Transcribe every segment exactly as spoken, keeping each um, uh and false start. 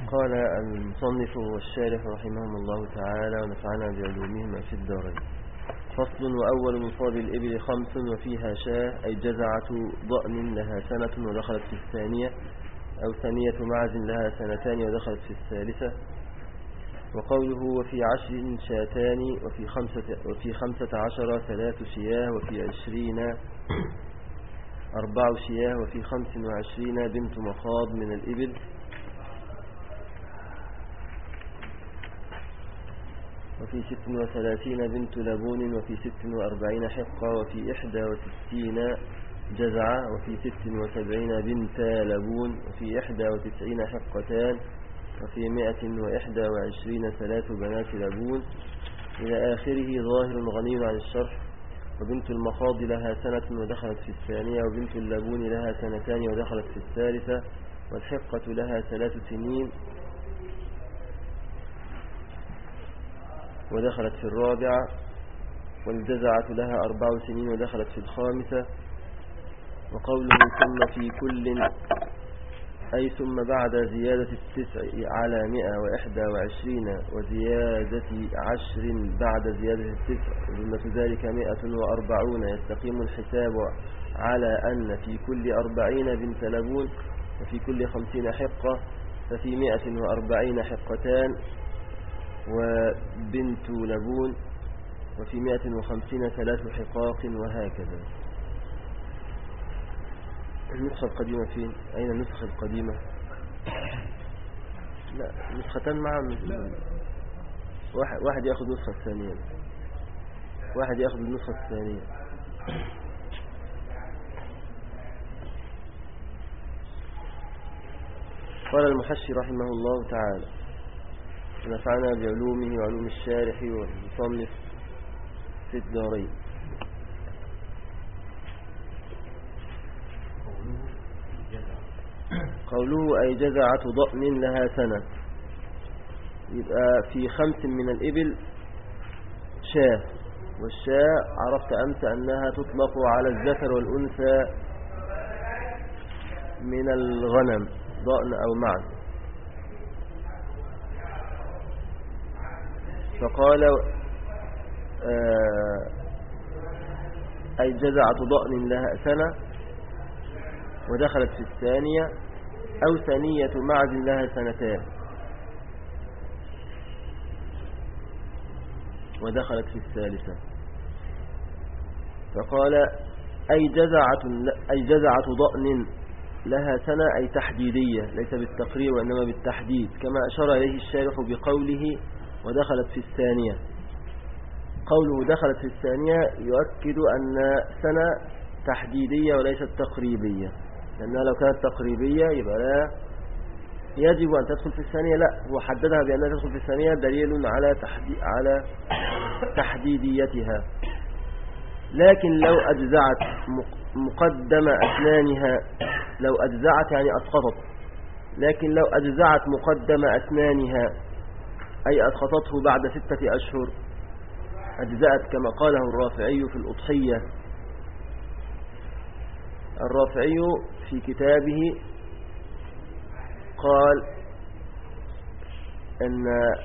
قال المصنف والشارح رحمهم الله تعالى ونفعنا بعلومهما في الدارين. فصل. وأول نصاب الإبل خمس وفيها شاه، أي جزعة ضأن لها سنة ودخلت في الثانية، أو ثانية معز لها سنتان ودخلت في الثالثة. وقوله وفي عشر شاتان وفي خمسة, وفي خمسة عشر ثلاث شياه وفي عشرين أربع شياه وفي خمس وعشرين بنت مخاض من الإبل. وفي ست وثلاثين بنت لبون وفي ست وأربعين حقة وفي إحدى وستين جزعة وفي ست وسبعين بنت لبون وفي إحدى وتسعين حقتان وفي مائة وإحدى وعشرين ثلاث بنات لبون إلى آخره. ظاهر غني عن الشرح. وبنت المخاض لها سنة ودخلت في الثانية، وبنت اللبون لها سنتان ودخلت في الثالثة، والحقة لها ثلاث سنين ودخلت في الرابعة، والجزعة لها أربع سنين ودخلت في الخامسة. وقوله ثم في كل، أي ثم بعد زيادة التسع على مئة وإحدى وعشرين وزيادة عشر بعد زيادة التسع، ذمة ذلك مئة وأربعون. يستقيم الحساب على أن في كل أربعين بنت لبون وفي كل خمسين حقة، ففي مئة وأربعين حقتان وبنت لبون، وفي مئة وخمسين ثلاث حقاق، وهكذا. النسخة القديمة فين؟ أين النسخة القديمة؟ لا، نسختان معا. واحد, واحد يأخذ النسخة الثانية، واحد يأخذ النسخة الثانية. قال المحشي رحمه الله تعالى ونفعنا بعلومه وعلوم الشارح والمصنف في الدارين. قوله أي جزعة ضأن لها سنة، يبقى في خمس من الإبل شاه، والشاه عرفت أمس أنها تطلق على الذكر والأنثى من الغنم، ضأن أو معز. فقال آه أي جزعة ضأن لها سنة ودخلت في الثانية، أو ثانية معز لها سنتان ودخلت في الثالثة. فقال أي جزعة, أي جزعة ضأن لها سنة، أي تحديدية، ليس بالتقرير وإنما بالتحديد، كما أشار إليه الشارح بقوله ودخلت في الثانية. قوله دخلت في الثانية يؤكد أن سنة تحديدية وليست تقريبية، لأنها لو كانت تقريبية يبقى لا يجب أن تدخل في الثانية. لا، هو حددها بأنها تدخل في الثانية دليل على تحدي على تحديديتها. لكن لو أجزعت مقدم أسنانها، لو أجزعت يعني أسقطت، لكن لو أجزعت مقدم أسنانها أي أسقطته بعد ستة أشهر أجزأت، كما قاله الرافعي في الأضحية. الرافعي في كتابه قال أن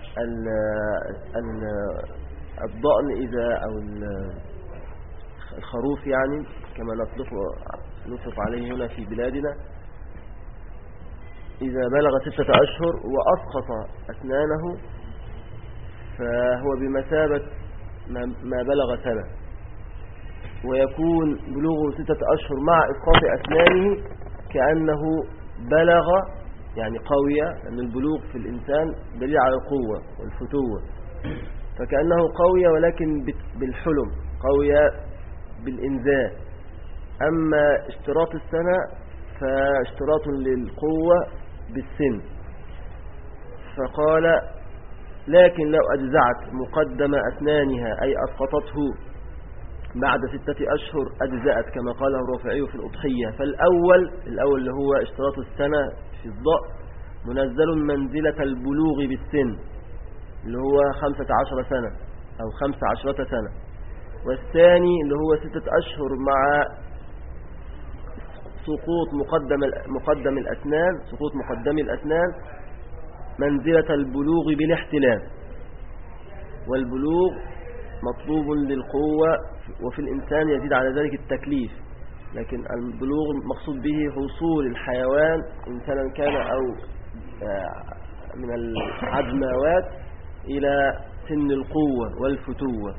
الضأن إذا أو الخروف يعني كما نطلق نطلق عليه هنا في بلادنا، إذا بلغ ستة أشهر وأسقط أسنانه فهو بمثابة ما بلغ سنة، ويكون بلوغه ستة أشهر مع إسقاط أسنانه كأنه بلغ، يعني قوية، لأن البلوغ في الإنسان دليل على القوة والفتوة، فكأنه قوية ولكن بالحلم، قوية بالإنزال. أما اشتراط السنة فاشتراط للقوة بالسن. فقال لكن لو أجزعت مقدم أسنانها أي أسقطته بعد ستة أشهر أجزأت، كما قاله الرافعي في الأضحية. فالأول الأول اللي هو اشتراط السنة في الضأن منزل منزلة البلوغ بالسن، اللي هو خمسة عشر سنة أو خمسة عشرة سنة. والثاني اللي هو ستة أشهر مع سقوط مقدم مقدم الأسنان، سقوط مقدم الأسنان منزلة البلوغ بالاحتلام، والبلوغ مطلوب للقوة، وفي الإنسان يزيد على ذلك التكليف، لكن البلوغ مقصود به حصول الحيوان إنسانا كان أو من العجماوات إلى سن القوة والفتوة.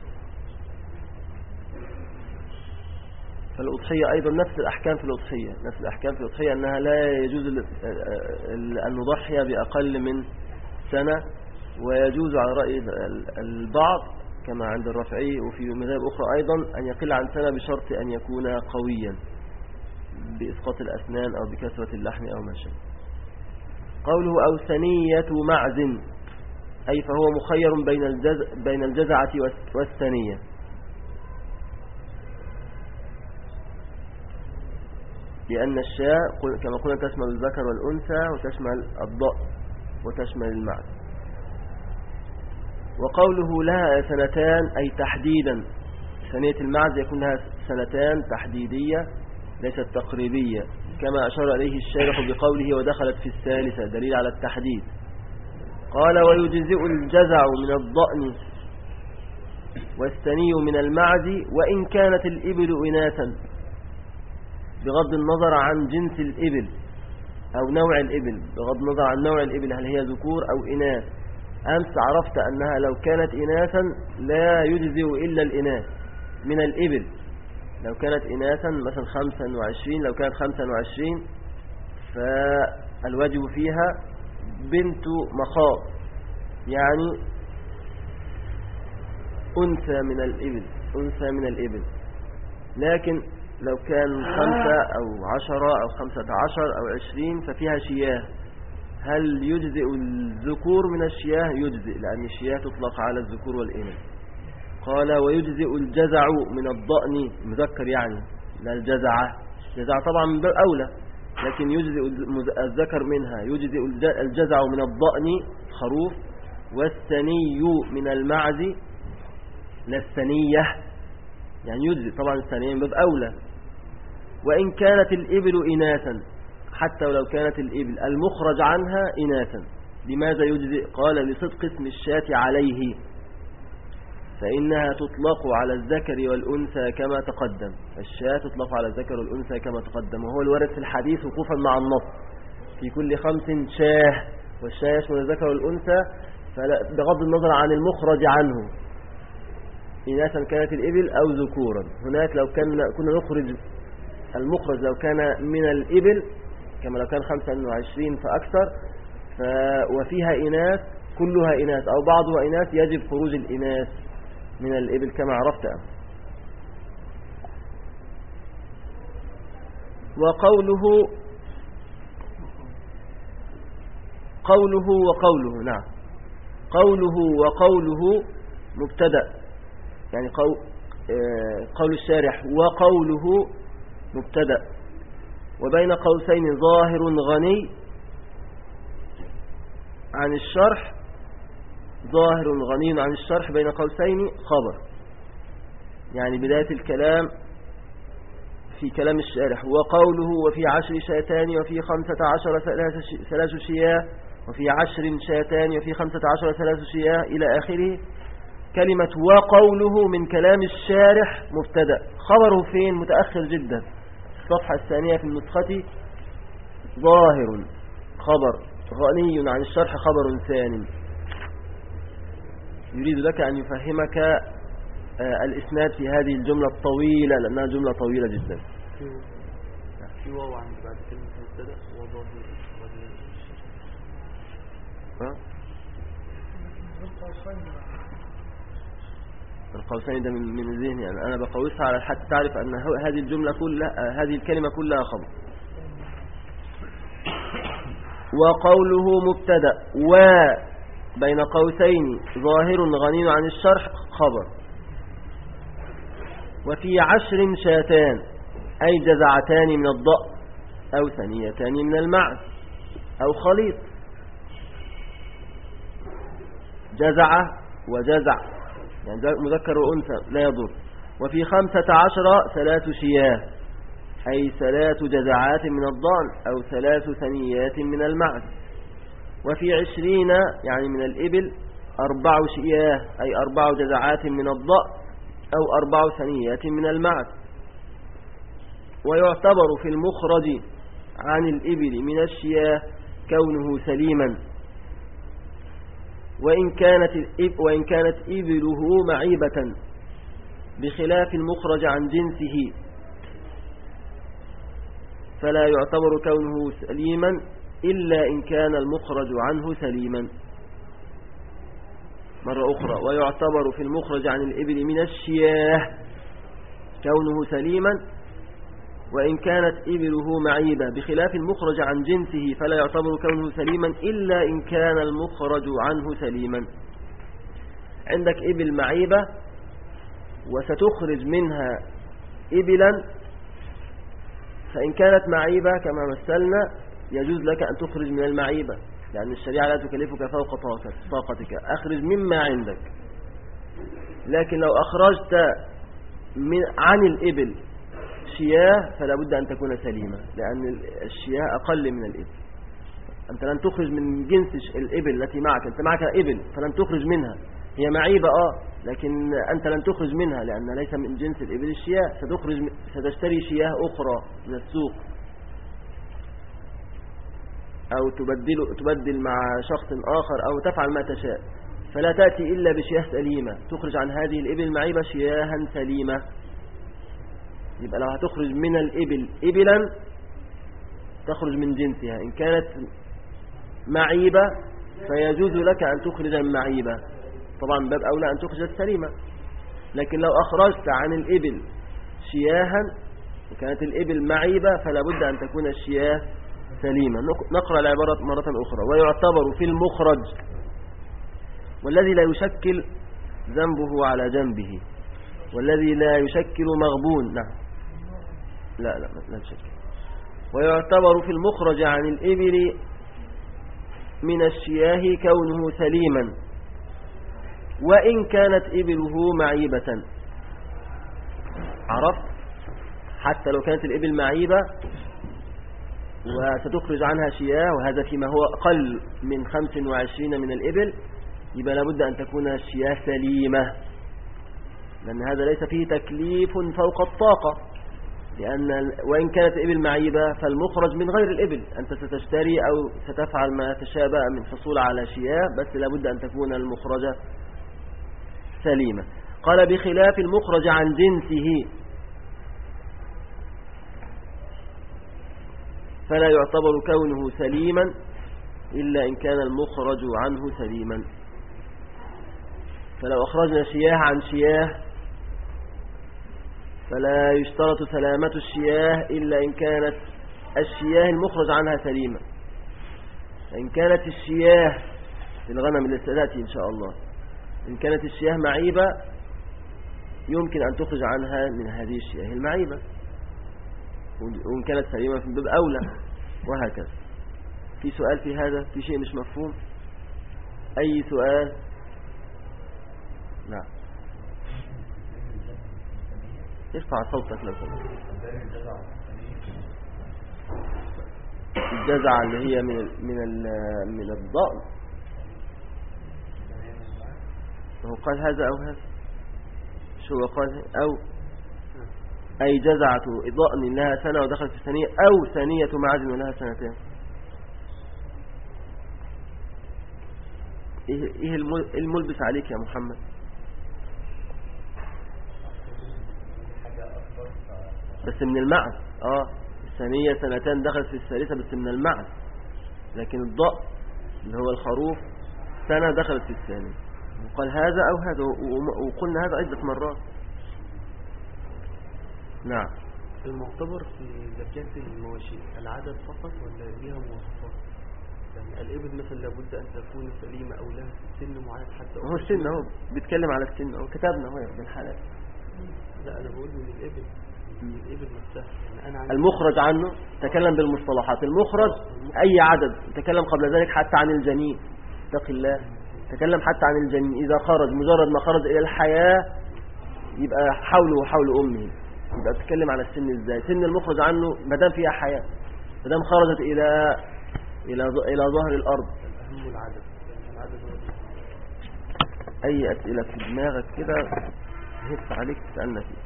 فالأضحية أيضا نفس الأحكام في الأضحية، نفس الأحكام في الأضحية أنها لا يجوز أن نضحي بأقل من سنة، ويجوز على رأي البعض كما عند الرافعي وفي مذاهب أخرى أيضا أن يقل عن سنة بشرط أن يكون قويا بإسقاط الأسنان أو بكثرة اللحم أو ما شابه. قوله أو ثنية معز، أي فهو مخير بين الجز بين الجزعة والثنية. لأن الشاة كما قلنا تشمل الذكر والأنثى وتشمل الضأن وتشمل المعز. وقوله لها سنتان أي تحديدا، ثنية المعز يكون لها سنتان تحديدية ليست تقريبية، كما أشار إليه الشارح بقوله ودخلت في الثالثة، دليل على التحديد. قال ويجزئ الجزع من الضأن والثني من المعز وإن كانت الإبل إناثا، بغض النظر عن جنس الإبل أو نوع الإبل، بغض النظر عن نوع الإبل هل هي ذكور أو إناث. أمس عرفت أنها لو كانت إناثا لا يجزئ إلا الإناث من الإبل، لو كانت إناثا مثلا خمسا وعشرين، لو كانت خمسا وعشرين فالواجب فيها بنت مخاض، يعني أنثى من الإبل، أنثى من الإبل. لكن لو كان خمسة أو عشرة أو خمسة عشر أو عشرين ففيها شياه، هل يجزئ الذكور من الشياه؟ يجزئ، لأن الشياه تطلق على الذكور والإناث. قال ويجزئ الجزع من الضأن، مذكر يعني لا الجزعة، الجزع طبعا من باب أولى، لكن يجزئ الذكر منها، يجزئ الجزع من الضأن خروف، والثني من المعز، لا الثنية يعني يجزئ طبعا الثنية من باب أولى. وإن كانت الإبل إناثا، حتى ولو كانت الإبل المخرج عنها إناثا. لماذا يجزئ؟ قال لصدق اسم الشاة عليه، فإنها تطلق على الذكر والأنثى كما تقدم، الشاة تطلق على الذكر والأنثى كما تقدم، وهو الوارد في الحديث وقوفا مع النص، في كل خمس شاه، والشاه يشمل الذكر والأنثى بغض النظر عن المخرج عنه، إناثا كانت الإبل أو ذكورا. هناك لو كان كنا نخرج المخرج لو كان من الإبل كما لو كان خمسا وعشرين فأكثر ف... وفيها إناث كلها إناث أو بعضها إناث، يجب خروج الإناث من الإبل كما عرفت. وقوله قوله وقوله نعم قوله وقوله مبتدأ، يعني قول, قول الشارح وقوله مبتدأ، وبين قوسين ظاهر غني عن الشرح، ظاهر غني عن الشرح بين قوسين خبر، يعني بداية الكلام في كلام الشارح. وقوله وفي عشر شاتان وفي خمسة عشر ثلاث شياه وفي عشر شاتان وفي خمسة عشر ثلاث شياه إلى آخره. كلمة وقوله من كلام الشارح مبتدأ، خبره فين؟ متأخر جدا، الصفحة الثانية في النسخة. ظاهر خبر، غني عن الشرح خبر ثاني. يريد لك أن يفهمك آه الإسناد في هذه الجملة الطويلة، لأنها جملة طويلة جدا. في واو عند بعد كلمة مبتدأ وظاهر. ها؟ القوسين ده من من ذهني، يعني أنا بقوسها على حتى تعرف أن هذه الجملة كلها، هذه الكلمة كلها خبر. وقوله مبتدأ وبين قوسين ظاهر غني عن الشرح خبر. وفي عشر شاتان أي جزعتان من الضأن أو ثنيتان من المعز أو خليط، جزعة وجزع يعني مذكر وأنثى لا يضر. وفي خمسة عشر ثلاث شياه أي ثلاث جزعات من الضأن أو ثلاث ثنيات من المعز. وفي عشرين يعني من الإبل أربع شياه أي أربع جذعات من الضأن أو أربع ثنيات من المعز. ويعتبر في المخرج عن الإبل من الشياه كونه سليما، وإن كانت, وإن كانت إبله معيبة، بخلاف المخرج عن جنسه فلا يعتبر كونه سليما إلا إن كان المخرج عنه سليما. مرة أخرى: ويعتبر في المخرج عن الإبل من الشياه كونه سليما، وإن كانت إبله معيبة، بخلاف المخرج عن جنسه فلا يعتبر كونه سليما إلا إن كان المخرج عنه سليما. عندك إبل معيبة وستخرج منها إبلا، فإن كانت معيبة كما مثلنا يجوز لك أن تخرج من المعيبة، لأن الشريعة لا تكلفك فوق طاقتك، أخرج مما عندك. لكن لو أخرجت من عن الإبل شياه فلا بد أن تكون سليمة، لأن الشياه أقل من الإبل. أنت لن تخرج من جنس الإبل التي معك، أنت معك إبل فلن تخرج منها، هي معيبة آه لكن أنت لن تخرج منها لأن ليس من جنس الإبل الشياه، ستخرج ستشتري شياه أخرى من السوق أو تبدل, تبدل مع شخص آخر أو تفعل ما تشاء، فلا تأتي إلا بشياه سليمة، تخرج عن هذه الإبل المعيبة شياها سليمة. يبقى لو هتخرج من الإبل إبلا تخرج من جنسها، إن كانت معيبة فيجوز لك أن تخرج المعيبة، طبعا باب أولى أن تخرج السليمة. لكن لو أخرجت عن الإبل شياها وكانت الإبل معيبة فلا بد أن تكون الشياه سليمة. نقرأ العبارة مرة أخرى: ويعتبر في المخرج، والذي لا يشكل ذنبه على جنبه، والذي لا يشكل مغبون. نعم لا لا لا يشكل. ويعتبر في المخرج عن الإبل من الشياه كونه سليما، وإن كانت إبله معيبة. عرفت؟ حتى لو كانت الإبل معيبة وستخرج عنها شياه، وهذا فيما هو أقل من خمس وعشرين من الإبل، يبقى لابد أن تكون الشياه سليمة، لأن هذا ليس فيه تكليف فوق الطاقة. لأن وإن كانت إبل معيبة فالمخرج من غير الإبل، أنت ستشتري أو ستفعل ما تشابه من حصول على شياه، بس لابد أن تكون المخرجة سليمة. قال: بخلاف المخرج عن جنسه فلا يعتبر كونه سليما إلا إن كان المخرج عنه سليما. فلو أخرجنا شياه عن شياه فلا يشترط سلامة الشياه إلا إن كانت الشياه المخرج عنها سليمة. فإن كانت الشياه في الغنم اللي ستأتي إن شاء الله، إن كانت الشياه معيبة يمكن أن تخرج عنها من هذه الشياه المعيبة، وإن كانت سليمة في باب أولى، وهكذا. في سؤال في هذا؟ في شيء مش مفهوم؟ أي سؤال؟ نعم ارفع صوتك لو سمحت. الجزعة اللي هي من ال من ال من الضأن، هو قال هذا أو هذا؟ شو قال؟ أو أي جزعة ضأن لها سنة ودخلت في الثانية، أو ثانية معز ولها سنتين. إيه الملبس عليك يا محمد؟ بس من المعز. آه الثانية سنتين دخلت في الثالثة بس من المعز، لكن الضأن اللي هو الخروف سنة دخلت في الثانية. وقال هذا أو هذا، وقلنا هذا عدة مرات. نعم. المعتبر في زكاة المواشي العدد فقط ولا ليها مواصفات؟ يعني الإبل مثلا لابد أن تكون سليمة أو لها سن معين حتى؟ هو السن، هو بيتكلم على السن، هو كتابنا هو ابن الحلال. لا أنا بقول من الإبل، من الإبل نفسها. يعني أنا المخرج عنه تكلم بالمصطلحات. المخرج أي عدد. تكلم قبل ذلك حتى عن الجنين، اتق الله، تكلم حتى عن الجنين إذا خرج، مجرد ما خرج إلى الحياة يبقى حوله وحول أمه، يبقى تتكلم على السن ازاي. سن المخرج عنه ما دام فيها حياة، ما دام خرجت إلى إلى إلى ظهر الأرض أهم العدد يعني العدد هو الأهم. أي أسئلة في دماغك كده هف عليك تسألنا فيه.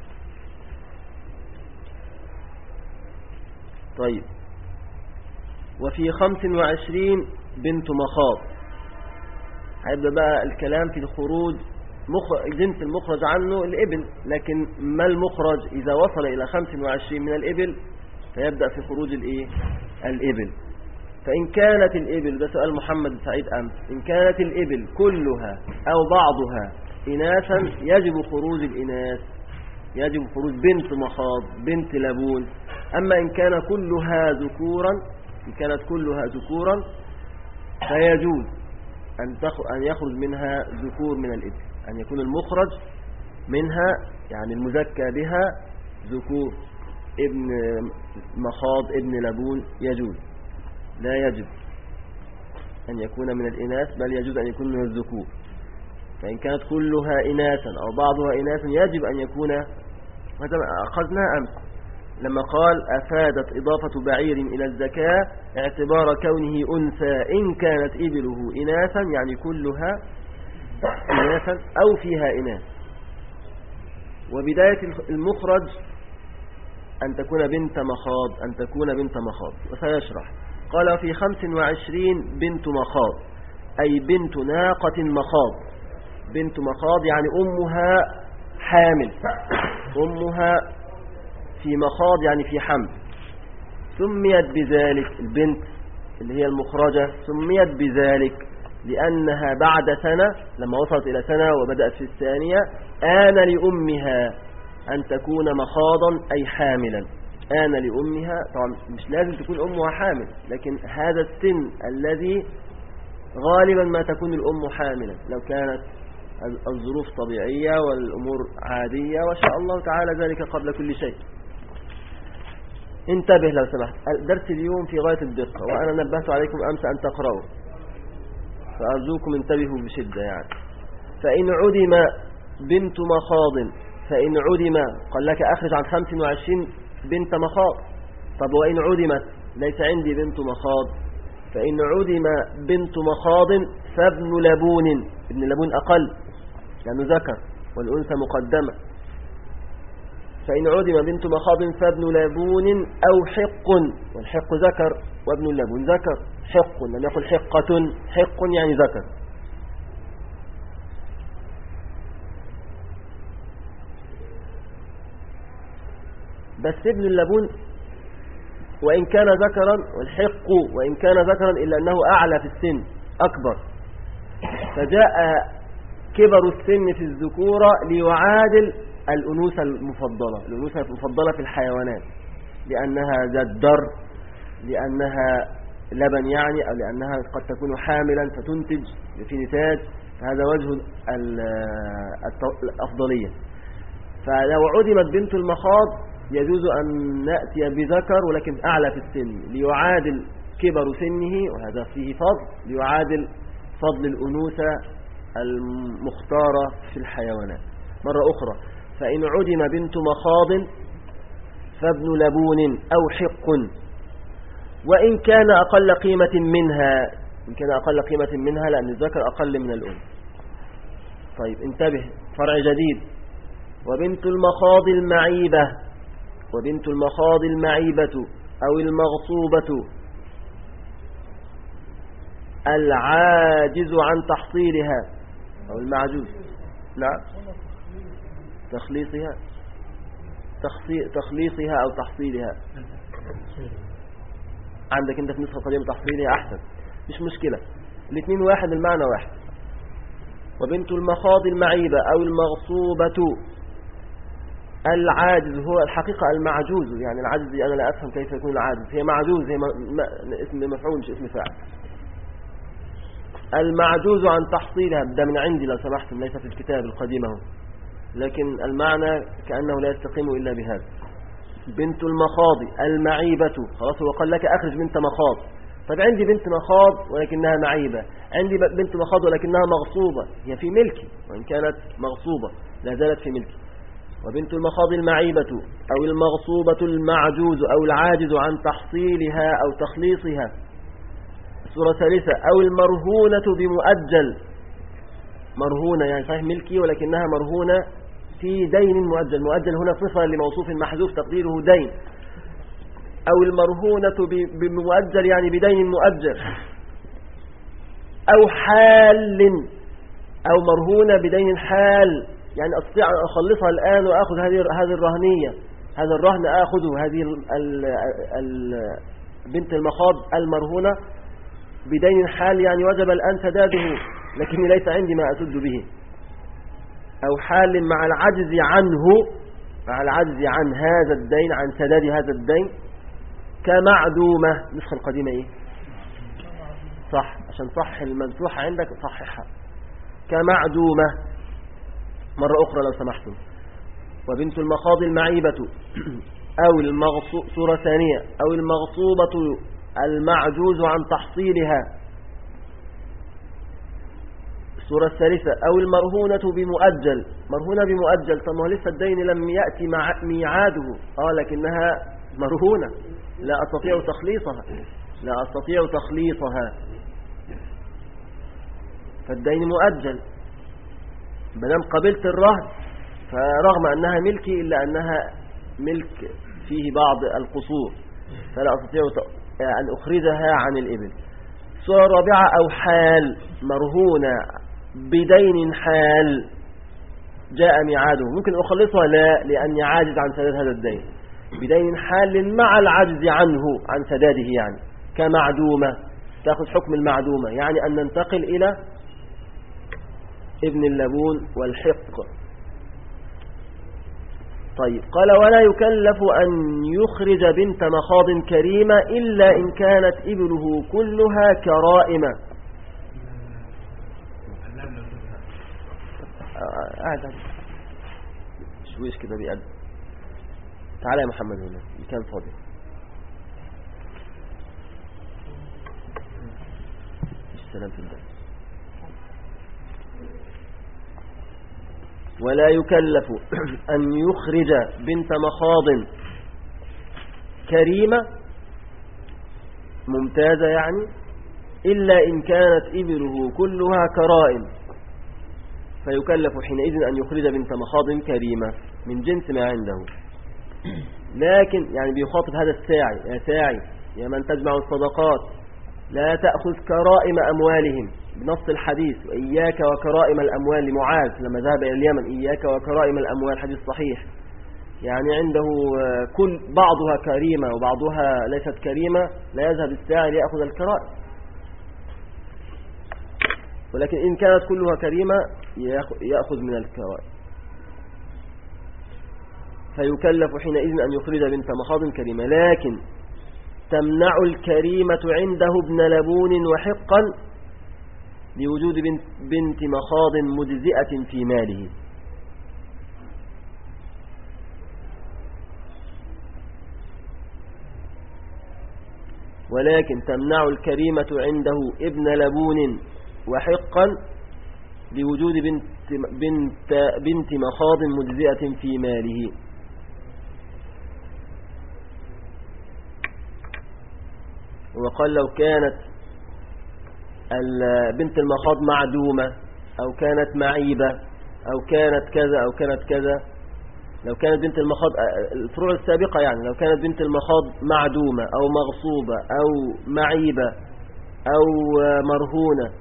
طيب وفي خمس وعشرين بنت مخاض. هيبدأ بقى الكلام في الخروج. مخرج جنس المخرج عنه الإبل، لكن ما المخرج إذا وصل إلى خمس وعشرين من الإبل فيبدأ في خروج الإيه؟ الإبل. فإن كانت الإبل، ده سؤال محمد سعيد أمس، إن كانت الإبل كلها أو بعضها إناثا يجب خروج الإناث، يجب خروج بنت مخاض بنت لبون. أما إن كان كلها ذكورا، إن كانت كلها ذكورا فيجوز أن أن يخرج منها ذكور من الإبل، أن يكون المخرج منها يعني المزكى بها ذكور. ابن مخاض ابن لبون يجوز، لا يجب أن يكون من الإناث، بل يجوز أن يكون من الذكور. فإن كانت كلها إناثا أو بعضها إناثا يجب أن يكون، هذا أخذناه أمس لما قال أفادت إضافة بعير إلى الزكاة اعتبار كونه أنثى إن كانت إبله إناثا، يعني كلها إناثا أو فيها إناث. وبداية المخرج أن تكون بنت مخاض، أن تكون بنت مخاض، وسيشرح. قال في خمس وعشرين بنت مخاض أي بنت ناقة مخاض. بنت مخاض يعني أمها حامل، أمها في مخاض يعني في حمل. سميت بذلك البنت اللي هي المخرجة، سميت بذلك لأنها بعد سنة، لما وصلت إلى سنة وبدأت في الثانية، آن لأمها أن تكون مخاضا أي حاملا. آن لأمها، طبعا مش لازم تكون أمها حامل، لكن هذا السن الذي غالبا ما تكون الأم حاملا لو كانت الظروف طبيعية والأمور عادية، وشاء الله تعالى ذلك قبل كل شيء. انتبه لو سمحت، درس اليوم في غاية الدقة، وأنا نبهت عليكم أمس أن تقرأوا، فأرجوكم انتبهوا بشدة. يعني فإن عدم بنت مخاض، فإن عدم قال لك أخرج عن خمس وعشرين بنت مخاض. طب وإن عدمت ليس عندي بنت مخاض، فإن عدم بنت مخاض فابن لبون. ابن لبون أقل لأنه ذكر والأنثى مقدمة. فإن عدم بنت مخاض فابن لبون أو حق، والحق ذكر وابن اللبون ذكر. حق لم يقل حقة، حق يعني ذكر. بس ابن اللبون وإن كان ذكرا، والحق وإن كان ذكرا إلا أنه أعلى في السن أكبر، فجاء كبر السن في الذكورة ليعادل الأنوثة المفضلة. الأنوثة المفضلة في الحيوانات لأنها ذات در، لأنها لبن يعني، أو لأنها قد تكون حاملا فتنتج في نتاج، هذا وجه الأفضلية. فلو عدمت بنت المخاض يجوز أن نأتي بذكر ولكن أعلى في السن ليعادل كبر سنه، وهذا فيه فضل، ليعادل فضل الأنوثة المختارة في الحيوانات. مرة أخرى، فإن عدم بنت مخاض فابن لبون أو حق، وإن كان أقل قيمة منها، إن كان أقل قيمة منها لأن الذكر أقل من الأنثى. طيب انتبه، فرع جديد. وبنت المخاض المعيبة، وبنت المخاض المعيبة أو المغصوبة العاجز عن تحصيلها أو المعجوز، نعم تخليصها، تخليصها أو تحصيلها. عندك انت في نسخة قديمة تحصيلها أحسن، مش مشكلة، الاثنين واحد، المعنى واحد. وبنت المخاض المعيبة أو المغصوبة العاجز، هو الحقيقة المعجوز، يعني العاجز أنا لا أفهم كيف يكون العاجز، هي معجوز، هي اسم مفعول مش اسم فاعل. المعجوز عن تحصيلها، ده من عندي لو سمحتم، ليس في الكتاب القديم اهو، لكن المعنى كأنه لا يستقيم إلا بهذا. بنت المخاض المعيبة، خلاص هو قال لك أخرج بنت مخاض. طيب عندي بنت مخاض ولكنها معيبة، عندي بنت مخاض ولكنها مغصوبة، هي في ملكي وإن كانت مغصوبة لا زالت في ملكي. وبنت المخاض المعيبة أو المغصوبة المعجوز أو العاجز عن تحصيلها أو تخليصها. صورة ثالثة أو المرهونة بمؤجل. مرهونة يعني صحيح ملكي ولكنها مرهونة في دين مؤجل. مؤجل هنا صفة لموصوف محذوف تقديره دين. أو المرهونة بمؤجل يعني بدين مؤجل. أو حال، أو مرهونة بدين حال يعني أستطيع أن أخلصها الآن وأخذ هذه هذه الرهنية، هذا الرهن أخذه، هذه ال ال بنت المخاض المرهونة بدين حال يعني وجب الآن سداده لكني ليس عندي ما أسد به. أو حال مع العجز عنه، مع العجز عن هذا الدين، عن سداد هذا الدين. كمعدومة. النسخة القديمة إيه؟ صح، عشان صح الممسوحة عندك صححها. كمعدومة مرة أخرى لو سمحتم. وبنت المخاض المعيبة أو المغصوبة. صورة ثانية أو المغصوبة المعجوز عن تحصيلها. الصورة الثالثة أو المرهونة بمؤجل. مرهونة بمؤجل، طب ما هو لسه الدين لم يأتي مع ميعاده آه لكنها مرهونة لا أستطيع تخليصها، لا أستطيع تخليصها فالدين مؤجل. بدم قبلت الرهن فرغم أنها ملكي إلا أنها ملك فيه بعض القصور فلا أستطيع أن أخرجها عن الإبل. الصورة الرابعة أو حال، مرهونة بدين حال جاء ميعاده، ممكن أخلصها لا لأني عاجز عن سداد هذا الدين. بدين حال مع العجز عنه عن سداده يعني. كمعدومة، تأخذ حكم المعدومة يعني أن ننتقل إلى ابن اللبون والحق. طيب قال ولا يكلف أن يخرج بنت مخاض كريمة إلا إن كانت إبله كلها كرائمة. قاعد شويش كده بيقدم. تعالى يا محمد هنا كان فاضي. السلام في الدين. ولا يكلف أن يخرج بنت مخاض كريمة ممتازة يعني إلا إن كانت إبله كلها كرائم، فيكلف حينئذ أن يخرج بنت مخاض كريمة من جنس ما عنده. لكن يعني بيخاطب هذا الساعي، يا ساعي يا من تجمع الصدقات لا تأخذ كرائم أموالهم بنص الحديث وإياك وكرائم الأموال لمعاذ لما ذهب إلى اليمن، إياك وكرائم الأموال، حديث صحيح. يعني عنده كل بعضها كريمة وبعضها ليست كريمة، لا يذهب الساعي ليأخذ الكرائم، ولكن إن كانت كلها كريمة يأخذ من الكرائم. فيكلف حينئذ أن يخرج بنت مخاض كريمة، لكن تمنع الكريمة عنده ابن لبون وحقا لوجود بنت, بنت مخاض مجزئة في ماله. ولكن تمنع الكريمة عنده ابن لبون وحقا لوجود بنت, بنت, بنت مخاض مجزئة في ماله. وقال لو كانت بنت المخاض معدومة أو كانت معيبة أو كانت كذا أو كانت كذا، لو كانت بنت المخاض الفروع السابقة يعني لو كانت بنت المخاض معدومة أو مغصوبة أو معيبة أو مرهونة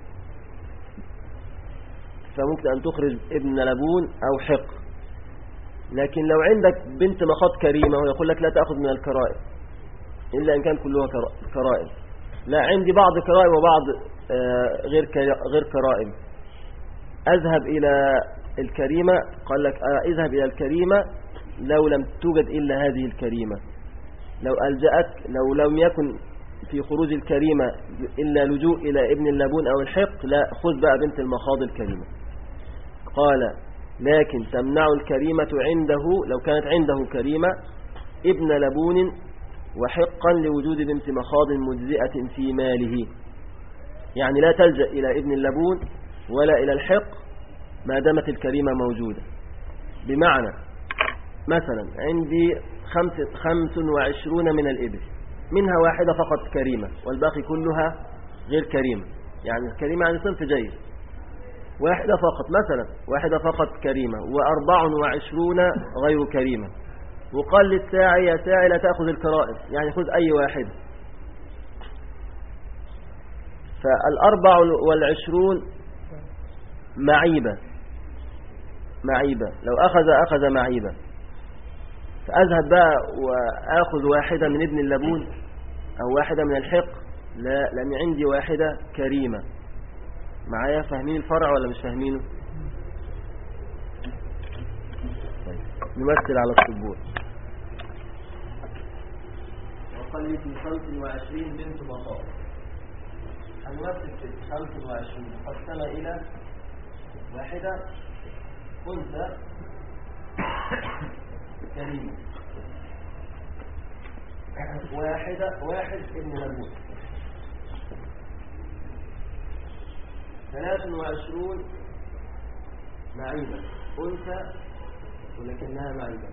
فممكن أن تخرج ابن لبون أو حق. لكن لو عندك بنت مخاض كريمة ويقول لك لا تأخذ من الكرائم إلا إن كان كلها كرائم، لا عندي بعض كرائم وبعض غير غير كرائم، أذهب إلى الكريمة. قال لك اذهب إلى الكريمة لو لم توجد إلا هذه الكريمة، لو ألجأت لو لم يكن في خروج الكريمة إلا لجوء إلى ابن اللبون أو الحق، لا خذ بقى بنت المخاض الكريمة. قال لكن تمنع الكريمة عنده لو كانت عنده كريمة ابن لبون وحقا لوجود بنت مخاض مجزئة في ماله، يعني لا تلجأ إلى ابن اللبون ولا إلى الحق ما دامت الكريمة موجودة. بمعنى مثلا عندي خمس, خمس وعشرون من الإبل، منها واحدة فقط كريمة والباقي كلها غير كريمة، يعني الكريمة يعني صنف جيد. واحدة فقط مثلا، واحدة فقط كريمة، وأربع وعشرون غير كريمة. وقال للساعي يا ساعي لا تأخذ الكرائم، يعني خذ أي واحدة. فالأربع والعشرون معيبة، معيبة لو أخذ أخذ معيبة. فأذهب بقى وأخذ واحدة من ابن اللبون أو واحدة من الحق، لا، لأن عندي واحدة كريمة. معايا؟ فاهمين الفرع ولا مش فاهمينه؟ طيب. نمثل على السبور. وقال لي في خمس وعشرين بنت مطار. هنمثل في خمس وعشرين قسم إلى واحدة أنثى كريمة، واحدة واحد ابن لبون، ثلاث وعشرون معيبة أنثى ولكنها معيبة.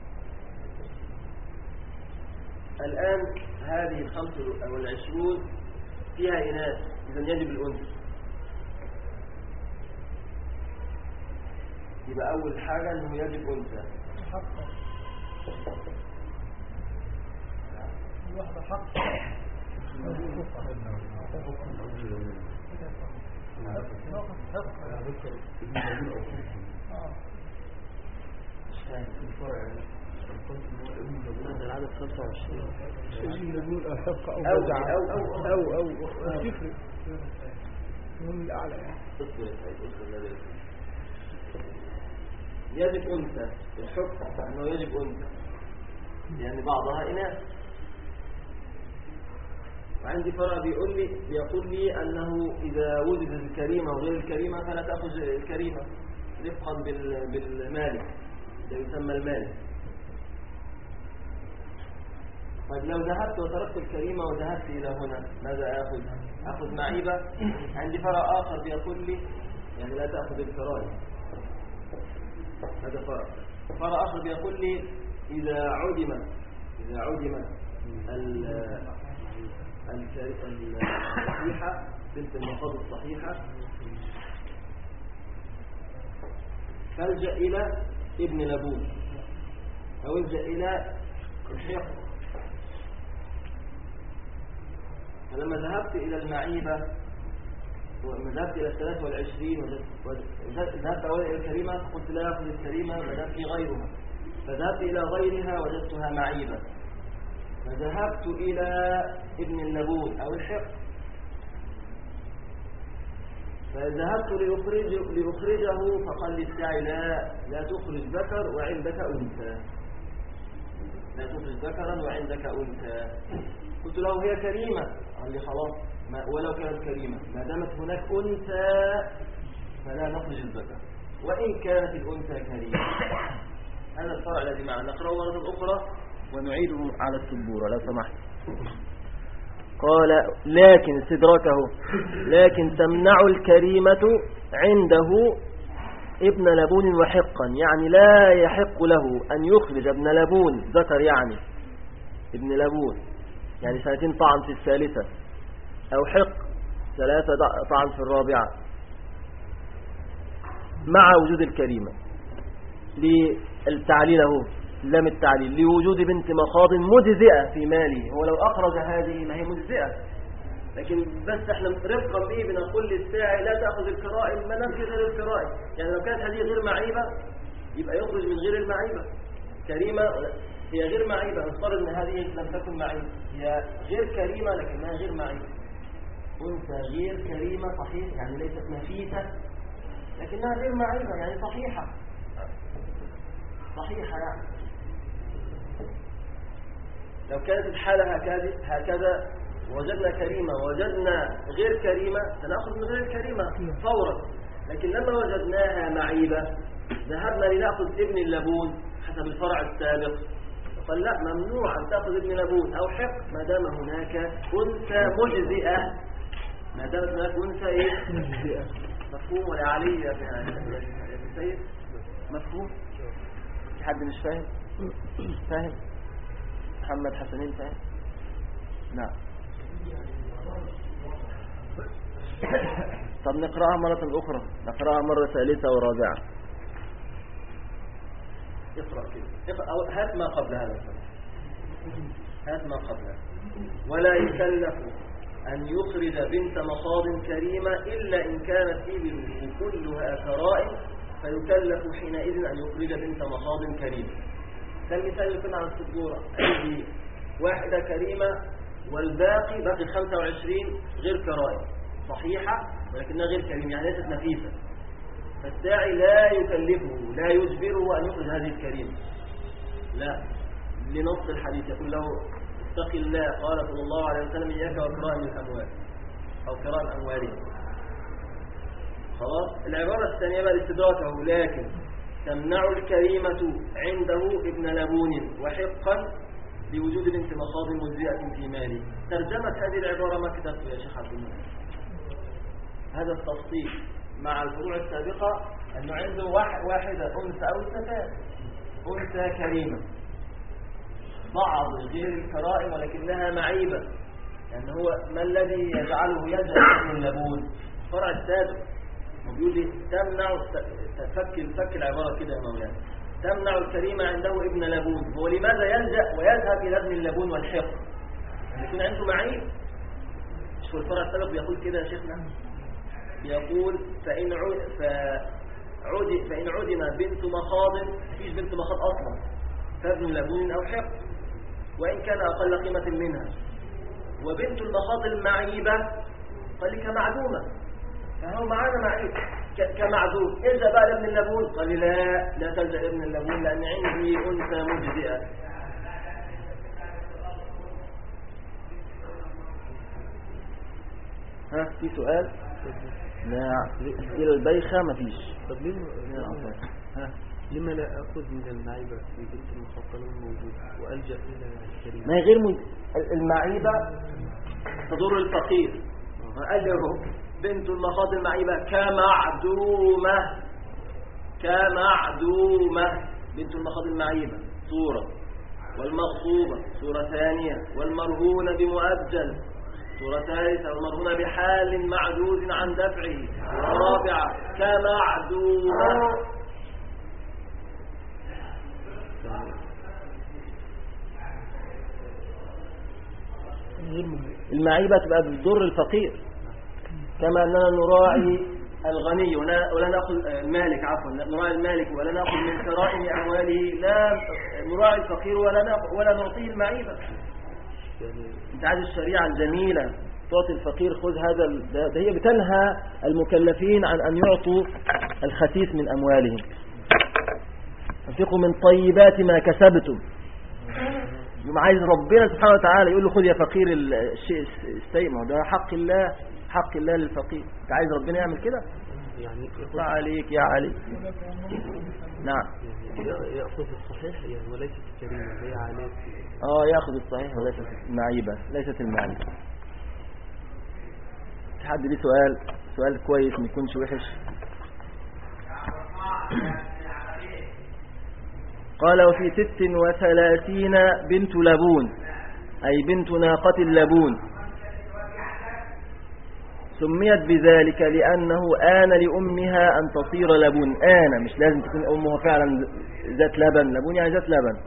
الآن هذه الخمس والعشرون فيها إناث، إذن يجب الأنثى. يبقى أول حاجة أنه يجب أنثى. واحدة حق العدد خمسة وعشرين أو أو أو أو أو تفرق من الأعلى يعني. يجب أنثى، الحكم أنه يجب أنثى يعني بعضها إناث. وعندي فرع بيقول لي بيقول لي أنه إذا وجدت الكريمة وغير الكريمة فلا تأخذ الكريمة رفقا بالمال، ده يسمى المال. طيب لو ذهبت وتركت الكريمة وذهبت إلى هنا ماذا آخذ؟ أخذ معيبة. عندي فرع آخر بيقول لي يعني لا تأخذ الكرائم، هذا فرع. فرع آخر بيقول لي إذا عدم إذا عدم الصحيحة بنت المخاض الصحيحة فالجأ إلى ابن لبون أو الجأ إلى الحق. فلما ذهبت إلى المعيبة ولما ذهبت إلى الثلاث والعشرين وذهبت أولا إلى الكريمة فقلت لا أخذ الكريمة وذهبت غيرها، فذهبت إلى غيرها وجدتها معيبة، فذهبت إلى ابن اللبون أو الحق، فذهبت لأخرج لأخرجه فقال لي الساعي لا لا تخرج ذكر وعندك أنثى، لا تخرج ذكرا وعندك أنثى. قلت له هي كريمة، قال لي خلاص ما ولو كانت كريمة ما دامت هناك أنثى فلا نخرج الذكر وإن كانت الأنثى كريمة. هذا الفرع الذي معنا نقرأه مرة أخرى ونعيده على السبورة لو سمحت. قال لكن استدراكه لكن تمنع الكريمة عنده ابن لبون وحقا، يعني لا يحق له أن يخرج ابن لبون ذكر، يعني ابن لبون يعني سنتين طعن في الثالثة، أو حق ثلاثة طعن في الرابعة مع وجود الكريمة. للتعليل اهو لام التعليل لوجود بنت مخاض مجزئة في ماله. هو لو أخرج هذه ما هي مجزئة، لكن بس احنا رفقا به بنقول للساعي لا تأخذ الكرائم ما نمشي غير الكرائم. يعني لو كانت هذه غير معيبة يبقى يخرج من غير المعيبة. كريمة هي غير معيبة، نفترض ان هذه لم تكن معيبة، هي غير كريمة لكنها غير معيبة. أنثى غير كريمة صحيح، يعني ليست نفيسة لكنها غير معيبة، يعني صحيحة صحيحة يعني. لو كانت الحالة هكذا هكذا وجدنا كريمة ووجدنا غير كريمة سنأخذ من غير الكريمة فورا، لكن لما وجدناها معيبة ذهبنا لنأخذ ابن اللبون حسب الفرع السابق، قال لا ممنوع أن تأخذ ابن لبون أو حق ما دام هناك أنثى مجزئة، ما دامت هناك أنثى إيه؟ مجزئة. مفهوم ولا علي يا ابن سيد؟ مفهوم؟ حد مش فاهم؟ فاهم؟ محمد حسنين فاهم؟ نعم. طب نقرأها مرة أخرى، نقرأها مرة ثالثة ورابعة. اقرأ كده، اقرأ أو هات ما قبل هذا، هات ما قبلها. ولا يكلف أن يخرج بنت مخاض كريمة إلا إن كانت إبله كلها كرائم، فيكلف حينئذ أن يخرج بنت مخاض كريمة. ده المثال اللي كنا على السبورة، أي واحدة كريمة والباقي باقي خمسة وعشرين غير كرائم، صحيحة ولكنها غير كريمة، يعني ليست نفيسة، فالداعي لا يكلفه لا يجبره أن يخرج هذه الكريمة، لا، لنص الحديث يقول له اتق الله، قال صلى الله عليه وسلم إياك وكرائم الأموال أو كرائم أموالهم. خلاص. العبارة الثانية بقى الاستدراكه، لكن تمنع الكريمة عنده ابن لبون وحقا بوجود بنت مخاض مجزئة في ماله. ترجمة هذه العبارة ما كتبته يا شيخ عبد المنعم، هذا التفصيل مع الفروع السابقة، أنه عنده واحدة أنثى أو اثنتان، أنثى كريمة بعض غير الكرائم ولكنها معيبة، يعني هو ما الذي يجعله يلجأ ابن اللبون؟ فرع السابق بيقول لي تمنع تفك فك العبارة كده يا مولانا، تمنع الكريمة عنده ابن لبون، هو لماذا يلجأ ويذهب إلى ابن اللبون والحق؟ يعني يكون عنده معيب. مش في الفرع السابق بيقول كده يا شيخنا؟ يقول فإن عد فإن عدم بنت مخاض، مفيش بنت مخاض أصلا، فابن لبون أو حق وإن كان أقل قيمة منها، وبنت المخاض المعيبة قال لي كمعدومة، فهو معانا معيب كمعدوم، إلجأ بقى لابن اللبون، قال لي لا لا تلجأ لابن اللبون لأن عندي أنثى مجزئة. ها في سؤال؟ لا إلى البيخة مفيش. طب ليه ها لما لا أخذ من المعيبة في بنت المخاطلون موجود وألجأ إلى الكريمة؟ ما هي غير مج... المعيبة تضر الفقير، قال له بنت المخاض المعيبة كمعدومة، كمعدومة بنت المخاض المعيبة صورة، والمغصوبة صورة ثانية، والمرهونة بمؤجل صورة ثالثة، والمرهونة بحال معجوز عن دفعه صورة رابعة، كمعدومة. المعيبة تبقى بتضر الفقير، كما أننا نراعي الغني ولا نأخذ المالك، عفوا نراعي المالك ولا نأخذ من كرائم أمواله، لا نراعي الفقير ولا نأخذ ولا نعطيه المعيبة. انت عايز الشريعة الجميلة تعطي الفقير خذ هذا، ده هي بتنهى المكلفين عن أن يعطوا الخسيس من أموالهم. انفقوا من طيبات ما كسبتم. يوم عايز ربنا سبحانه وتعالى يقول له خذ يا فقير الشيء السيء، ما ده حق الله، حق الله للفقير. انت عايز ربنا يعمل كده؟ يعني يقول عليك يا علي. نعم يأخذ الصحيح يعني وليست الكريمة اللي هي عليك. اه يأخذ الصحيح وليست المعيبة، ليست المعيبة. حد ليه سؤال؟ سؤال كويس ما يكونش وحش. قال وفي ست وثلاثين بنت لبون، أي بنت ناقة اللبون، سميت بذلك لأنه آن لأمها أن تصير لبون. آن مش لازم تكون أمها فعلا ذات لبن، لبون يعني ذات لبن.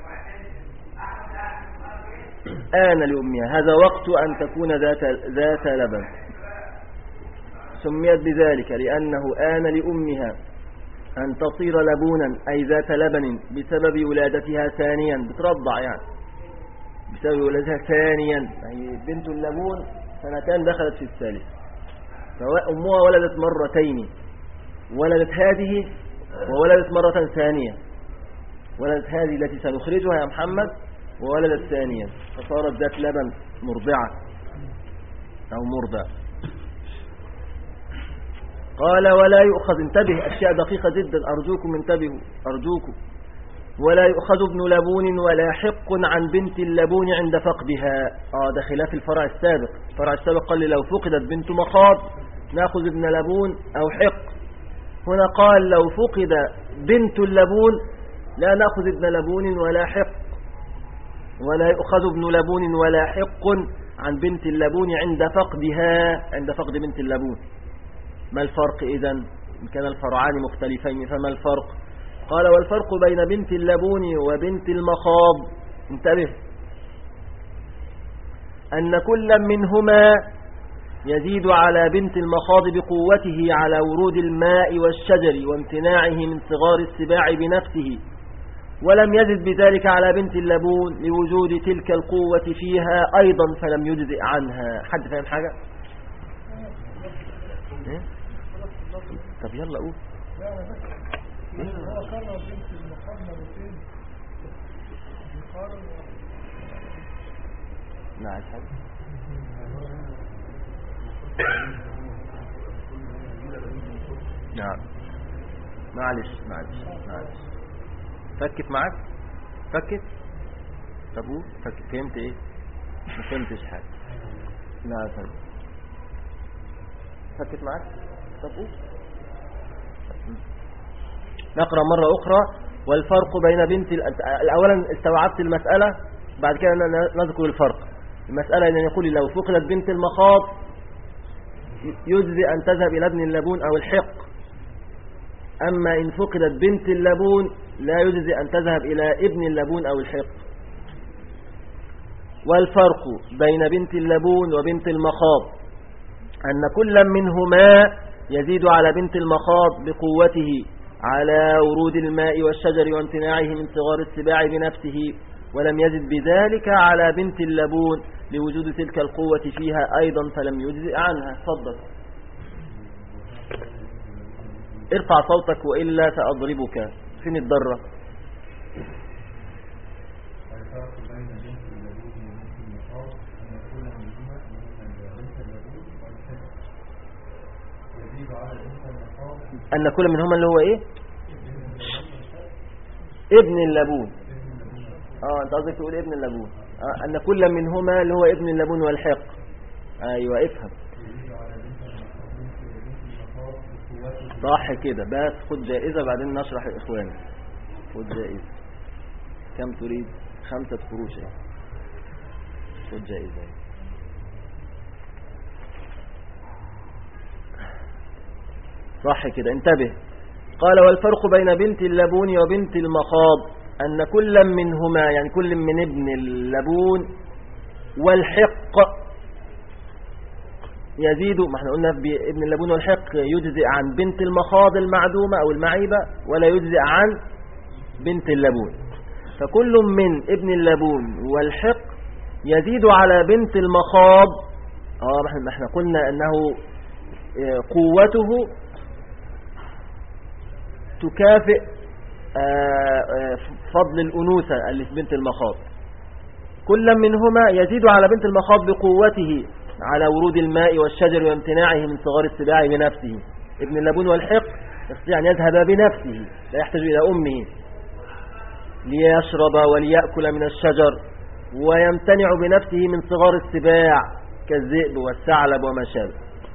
آن لأمها، هذا وقت أن تكون ذات ذات لبن. سميت بذلك لأنه آن لأمها أن تصير لبونا، أي ذات لبن، بسبب ولادتها ثانيا، بترضع يعني بسبب ولادتها ثانيا، يعني بنت اللبون سنتان دخلت في الثالث، فأمها ولدت مرتين، ولدت هذه وولدت مرة ثانية، ولدت هذه التي سنخرجها يا محمد وولدت ثانيا، فصارت ذات لبن مرضعة أو مرضع. قال ولا يؤخذ، انتبه أشياء دقيقة جدا أرجوكم انتبهوا أرجوكم. ولا يؤخذ ابن لبون ولا حق عن بنت اللبون عند فقدها. آه ده خلاف الفرع السابق. الفرع السابق قال لي لو فقدت بنت مخاض نأخذ ابن لبون أو حق، هنا قال لو فقد بنت اللبون لا نأخذ ابن لبون ولا حق. ولا يؤخذ ابن لبون ولا حق عن بنت اللبون عند فقدها عند فقد بنت اللبون. ما الفرق إذن؟ إن كان الفرعان مختلفين فما الفرق؟ قال والفرق بين بنت اللبون وبنت المخاض انتبه أن كل منهما يزيد على بنت المخاض بقوته على ورود الماء والشجر وامتناعه من صغار السباع بنفسه، ولم يزد بذلك على بنت اللبون لوجود تلك القوة فيها أيضا فلم يجزئ عنها. حد فاهم حاجة؟ إيه؟ طب يلا قول. هو كرر بنت المخاض مرتين نعم حاجة نعم معلش معلش معلش فكت معك فكت. طب قول فكت. فهمت ايه؟ ما فهمتش حاجة. نعم فهمت. فكت معك. طب قول. نقرأ مرة أخرى. والفرق بين بنت الأولا استوعبت المسألة، بعد كده نذكر الفرق. المسألة أن يقول لو فقدت بنت المخاض يجزي أن تذهب إلى ابن اللبون أو الحق، أما إن فقدت بنت اللبون لا يجزي أن تذهب إلى ابن اللبون أو الحق. والفرق بين بنت اللبون وبنت المخاض أن كل منهما يزيد على بنت المخاض بقوته على ورود الماء والشجر وامتناعه من صغار السباع بنفسه، ولم يزد بذلك على بنت اللبون لوجود تلك القوة فيها أيضا فلم يجزئ عنها. تفضل ارفع صوتك وإلا سأضربك. فين الضرة؟ أن كل منهما اللي هو إيه؟ ابن اللبون. اه انت قصدك تقول ابن اللبون. آه أن كل منهما اللي هو ابن اللبون والحق. أيوة افهم صح كده. بس خد جائزة بعدين نشرح الإخوان. خد جائزة. كم تريد؟ خمسة قروش. خد جائزة. صح كده. انتبه. قال والفرق بين بنت اللبون وبنت المخاض أن كل منهما يعني كل من ابن اللبون والحق يزيد. ما احنا قلنا بابن اللبون والحق يجزئ عن بنت المخاض المعدومة أو المعيبة ولا يجزئ عن بنت اللبون. فكل من ابن اللبون والحق يزيد على بنت المخاض. اه ما احنا قلنا أنه قوته تكافئ فضل الأنوثة اللي في بنت المخاض. كل منهما يزيد على بنت المخاض بقوته على ورود الماء والشجر وامتناعه من صغار السباع بنفسه. ابن اللبون والحق يستطيع أن يذهب بنفسه لا يحتاج إلى أمه ليشرب وليأكل من الشجر، ويمتنع بنفسه من صغار السباع كالذئب والثعلب وما شابه.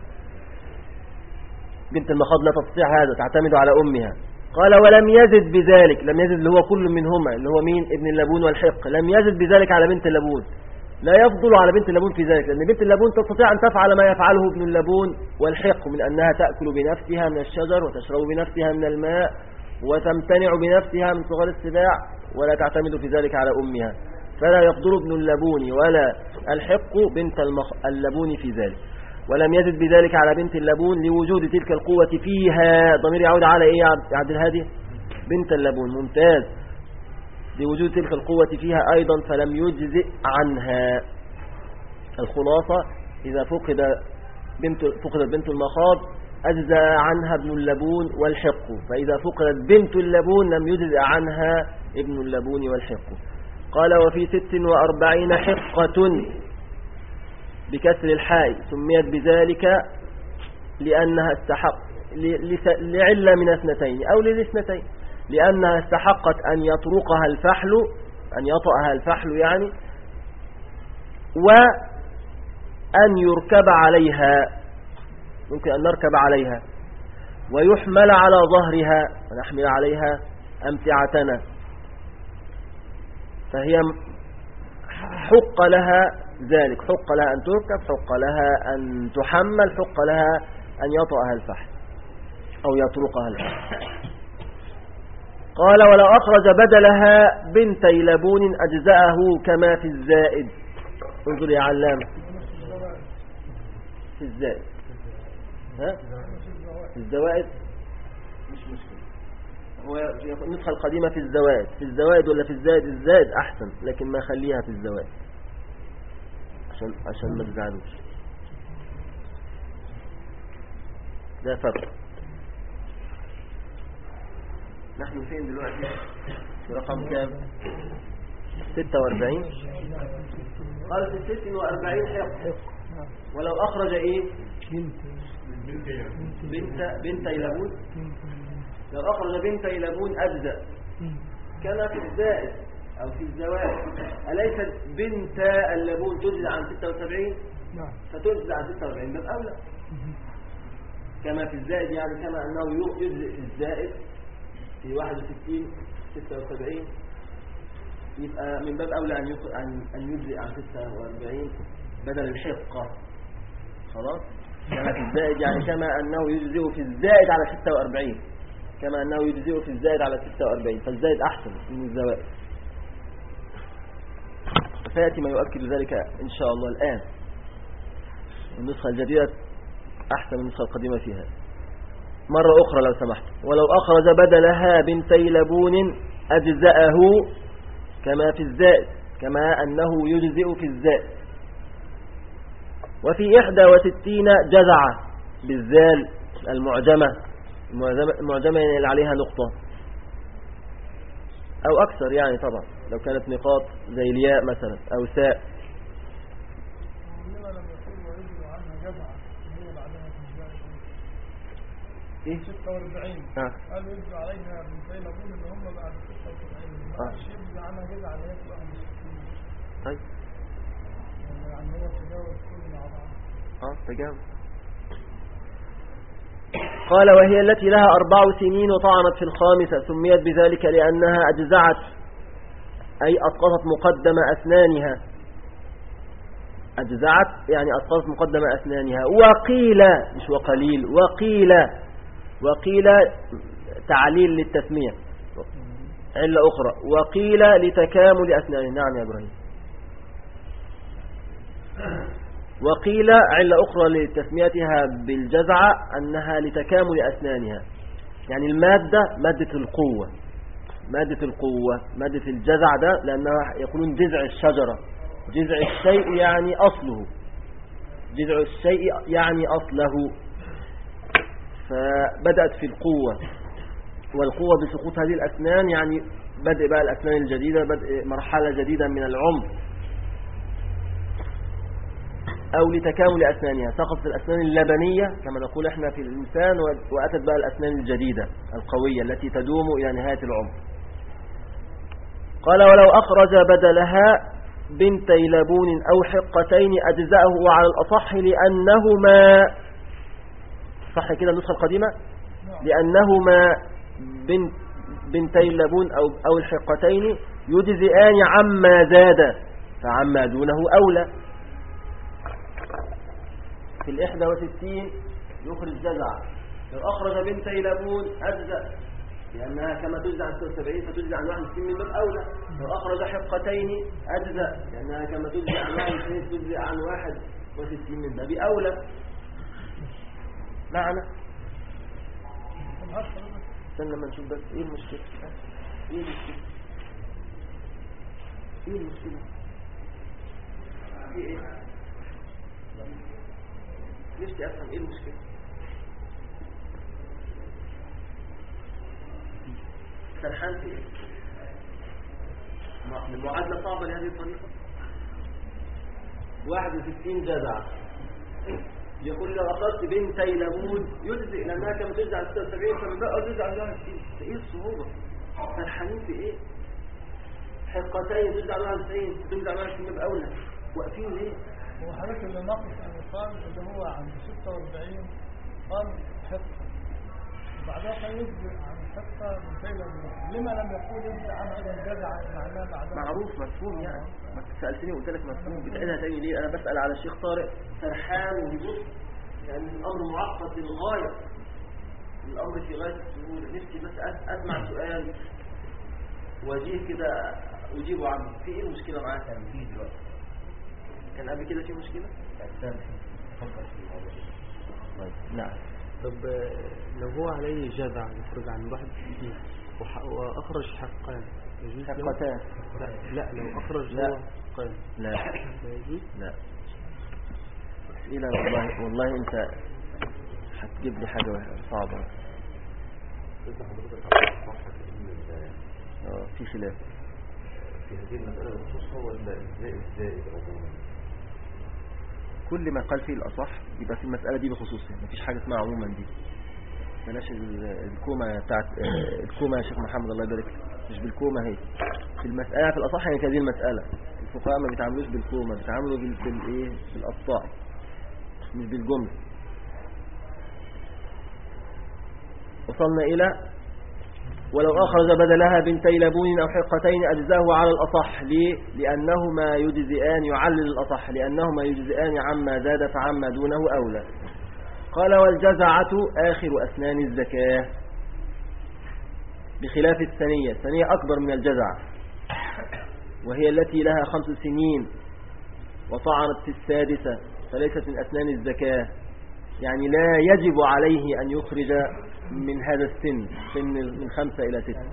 بنت المخاض لا تستطيع هذا، تعتمد على أمها. قال ولم يزد بذلك. لم يزد اللي هو كل منهما اللي هو مين؟ ابن اللبون والحق. لم يزد بذلك على بنت اللبون، لا يفضل على بنت اللبون في ذلك، لأن بنت اللبون تستطيع أن تفعل ما يفعله ابن اللبون والحق من أنها تأكل بنفسها من الشجر وتشرب بنفسها من الماء وتمتنع بنفسها من صغار السباع ولا تعتمد في ذلك على أمها، فلا يفضل ابن اللبون ولا الحق بنت اللبون في ذلك. ولم يزد بذلك على بنت اللبون لوجود تلك القوة فيها. ضمير يعود على إيه يا عبد الهادي؟ بنت اللبون. ممتاز. لوجود تلك القوة فيها أيضا فلم يجزئ عنها. الخلاصة إذا فقد بنت فقدت بنت المخاض أجزأ عنها ابن اللبون والحق، فإذا فقدت بنت اللبون لم يجزئ عنها ابن اللبون والحق. قال وفي ست وأربعين حقة بكسر الحاء سميت بذلك لأنها استحق لعلة من اثنتين أو للاثنتين، لأنها استحقت أن يطرقها الفحل أن يطأها الفحل يعني، وأن يركب عليها ممكن أن نركب عليها ويحمل على ظهرها ونحمل عليها أمتعتنا، فهي حق لها ذلك، حق لها أن تركب، حق لها أن تحمل، حق لها أن يطأها الفحل أو يطرقها الفحل. قال ولو أخرج بدلها بنتي لبون أجزأه كما في الزائد. انظر يا علامة في الزائد، ها؟ في الزوائد مش مشكلة، هو النسخة القديمة في الزوائد، في الزوائد ولا في الزائد؟ الزائد أحسن، لكن ما خليها في الزوائد عشان عشان ما تزعلوش، ده فرق. نحن فين دلوقتي؟ في رقم كام؟ ستة وأربعين. قال في ستة وأربعين حق. ولو أخرج إيه؟ بنت بنت لبون، لو أخرج بنت لبون أجزأ كما في الزائد أو في الزوائد. أليست بنت اللبون تجزأ عن ستة وسبعين؟ فتجزأ عن ستة وأربعين باب أولى. كما في الزائد يعني كما أنه يجزئ في الزائد في واحد وستين ستة وسبعين، يبقى من باب أولى أن أن يجزئ عن ستة وأربعين بدل الحقة. خلاص. كما في الزائد يعني كما أنه يجزئ في الزائد على ستة وأربعين، كما أنه يجزئ في الزائد على ستة وأربعين، فالزائد أحسن من الزوائد. فيأتي ما يؤكد ذلك إن شاء الله الآن. النسخة الجديدة أحسن من النسخة القديمة فيها. مرة أخرى لو سمحت. ولو أخرج بدلها بنتي لبون أجزأه كما في الزائد، كما أنه يجزئ في الزائد. وفي إحدى وستين جزعة بالزال المعجمة، المعجمة اللي عليها نقطة أو أكثر يعني، طبعا لو كانت نقاط زي الياء مثلا أو ساء. ايه ستة وأربعين اه قالوا يجزوا عليها بنتي لبون اللي هم بعد ستة وسبعين، ما قالش يجزي عنها جزء على يد واحد وستين. طيب يعني هو تجاوز كل مع بعض. اه تجاوز. قال وهي التي لها أربع سنين وطعنت في الخامسة سميت بذلك لأنها أجزعت، أي أسقطت مقدم أسنانها. أجزعت يعني أسقطت مقدم أسنانها. وقيل مش وقليل، وقيل وقيل تعليل للتسمية، علة أخرى. وقيل لتكامل أسنانها. نعم يا إبراهيم. وقيل علة أخرى لتسميتها بالجزعة أنها لتكامل أسنانها، يعني المادة مادة القوة، مادة القوة مادة الجزع ده، لأنها يقولون جذع الشجرة، جذع الشيء يعني أصله، جذع الشيء يعني أصله، فبدأت في القوة، والقوة بسقوط هذه الأسنان يعني بدء بقى الأسنان الجديدة، بدء مرحلة جديدة من العمر. أو لتكامل أسنانها، سقطت الأسنان اللبنية كما نقول احنا في الإنسان، وأتت بقى الأسنان الجديدة القوية التي تدوم إلى نهاية العمر. قال ولو أخرج بدلها بنتي لبون أو حقتين أجزأه، وعلى الأصح لأنهما، صح كده النسخة القديمة، لأنهما بنت بنتي اللبون أو, أو الحقتين يجزئان عما زاد، فعما دونه أولى. في الإحدى وستين يخرج جزع، لو أخرج بنتي لبون أجزأ لأنها كما تجزع عن ستة وسبعين فتجزع عن واحد وستين من باب أولى. لو أخرج حقتين أجزأ لأنها كما تجزع عن واحد وستين تجزع عن واحد وستين من باب أولى. معنى استنى ما نشوف بس ايه المشكلة، ايه المشكلة ايه المشكلة ايه ايه نفسي افهم ايه المشكلة. سرحان في ايه؟ المعادلة صعبة لهذه الطريقة. واحد وستين جزع يقول لو أخذت بنتي لبون يجزئ لأنها كما تجزع عن ستة وسبعين فمن بقى تجزع عن واحد وستين. ايه الصعوبة؟ سرحانين في ايه؟ حقتين تجزع عن واحد وتسعين تجزع عن واحد وستين بأولى، واقفين ليه؟ هو حضرتك اللي نقص عن القال اللي هو عند ستة وأربعين قال حقة، بعدها فيجزئ عن الحقة من فعل الموت. لما لم يقول يجزئ عن أيضا جزع معناه بعدها؟ معروف مفهوم يعني. ما سألتني وقلت لك مفهوم، بتعيدها تاني ليه؟ أنا بسأل على الشيخ طارق سرحان وبيبص لأن الأمر معقد للغاية، الأمر في غاية السهولة. نفسي بس أسمع سؤال وجيه كده أجيبه عنه. في إيه المشكلة معاه؟ كان فيه دلوقتي، كان قبل كده في مشكلة؟ كان فكر في الموضوع. طيب نعم. طب لو هو عليه جذع يخرج عن واحد فيه وأخرج حقان يجوز له؟ حقتان؟ لا, لا لو أخرج لا. هو حقان لا لا يجوز؟ لا. إلى والله والله أنت هتجيب لي حاجة صعبة. اه في خلاف في هذه المسألة بخصوصها ولا ازاي ازاي عموما؟ كل ما قال فيه الأصح يبقى في المسألة دي بخصوصها، مفيش حاجة اسمها عموما دي. بلاش الكومة بتاعت الكومة يا شيخ محمد الله يبارك لك، مش بالكومة هي في المسألة. في الأصح هي هذه المسألة. الفقهاء ما بيتعاملوش بالكومة، بيتعاملوا بالايه بالأصطاع مش بالجملة. وصلنا إلى ولو أخرج بدلها بنتي لبون أو حقتين أجزاه على الأصح. ليه؟ لأنهما يجزئان، يعلل الأصح لأنهما يجزئان عما زاد فعما دونه أولى. قال والجزعة آخر أسنان الزكاة بخلاف الثانية. الثانية أكبر من الجزعة وهي التي لها خمس سنين وطعنت في السادسة فليست من أسنان الزكاة، يعني لا يجب عليه أن يخرج من هذا السن، سن من خمسة إلى ستة.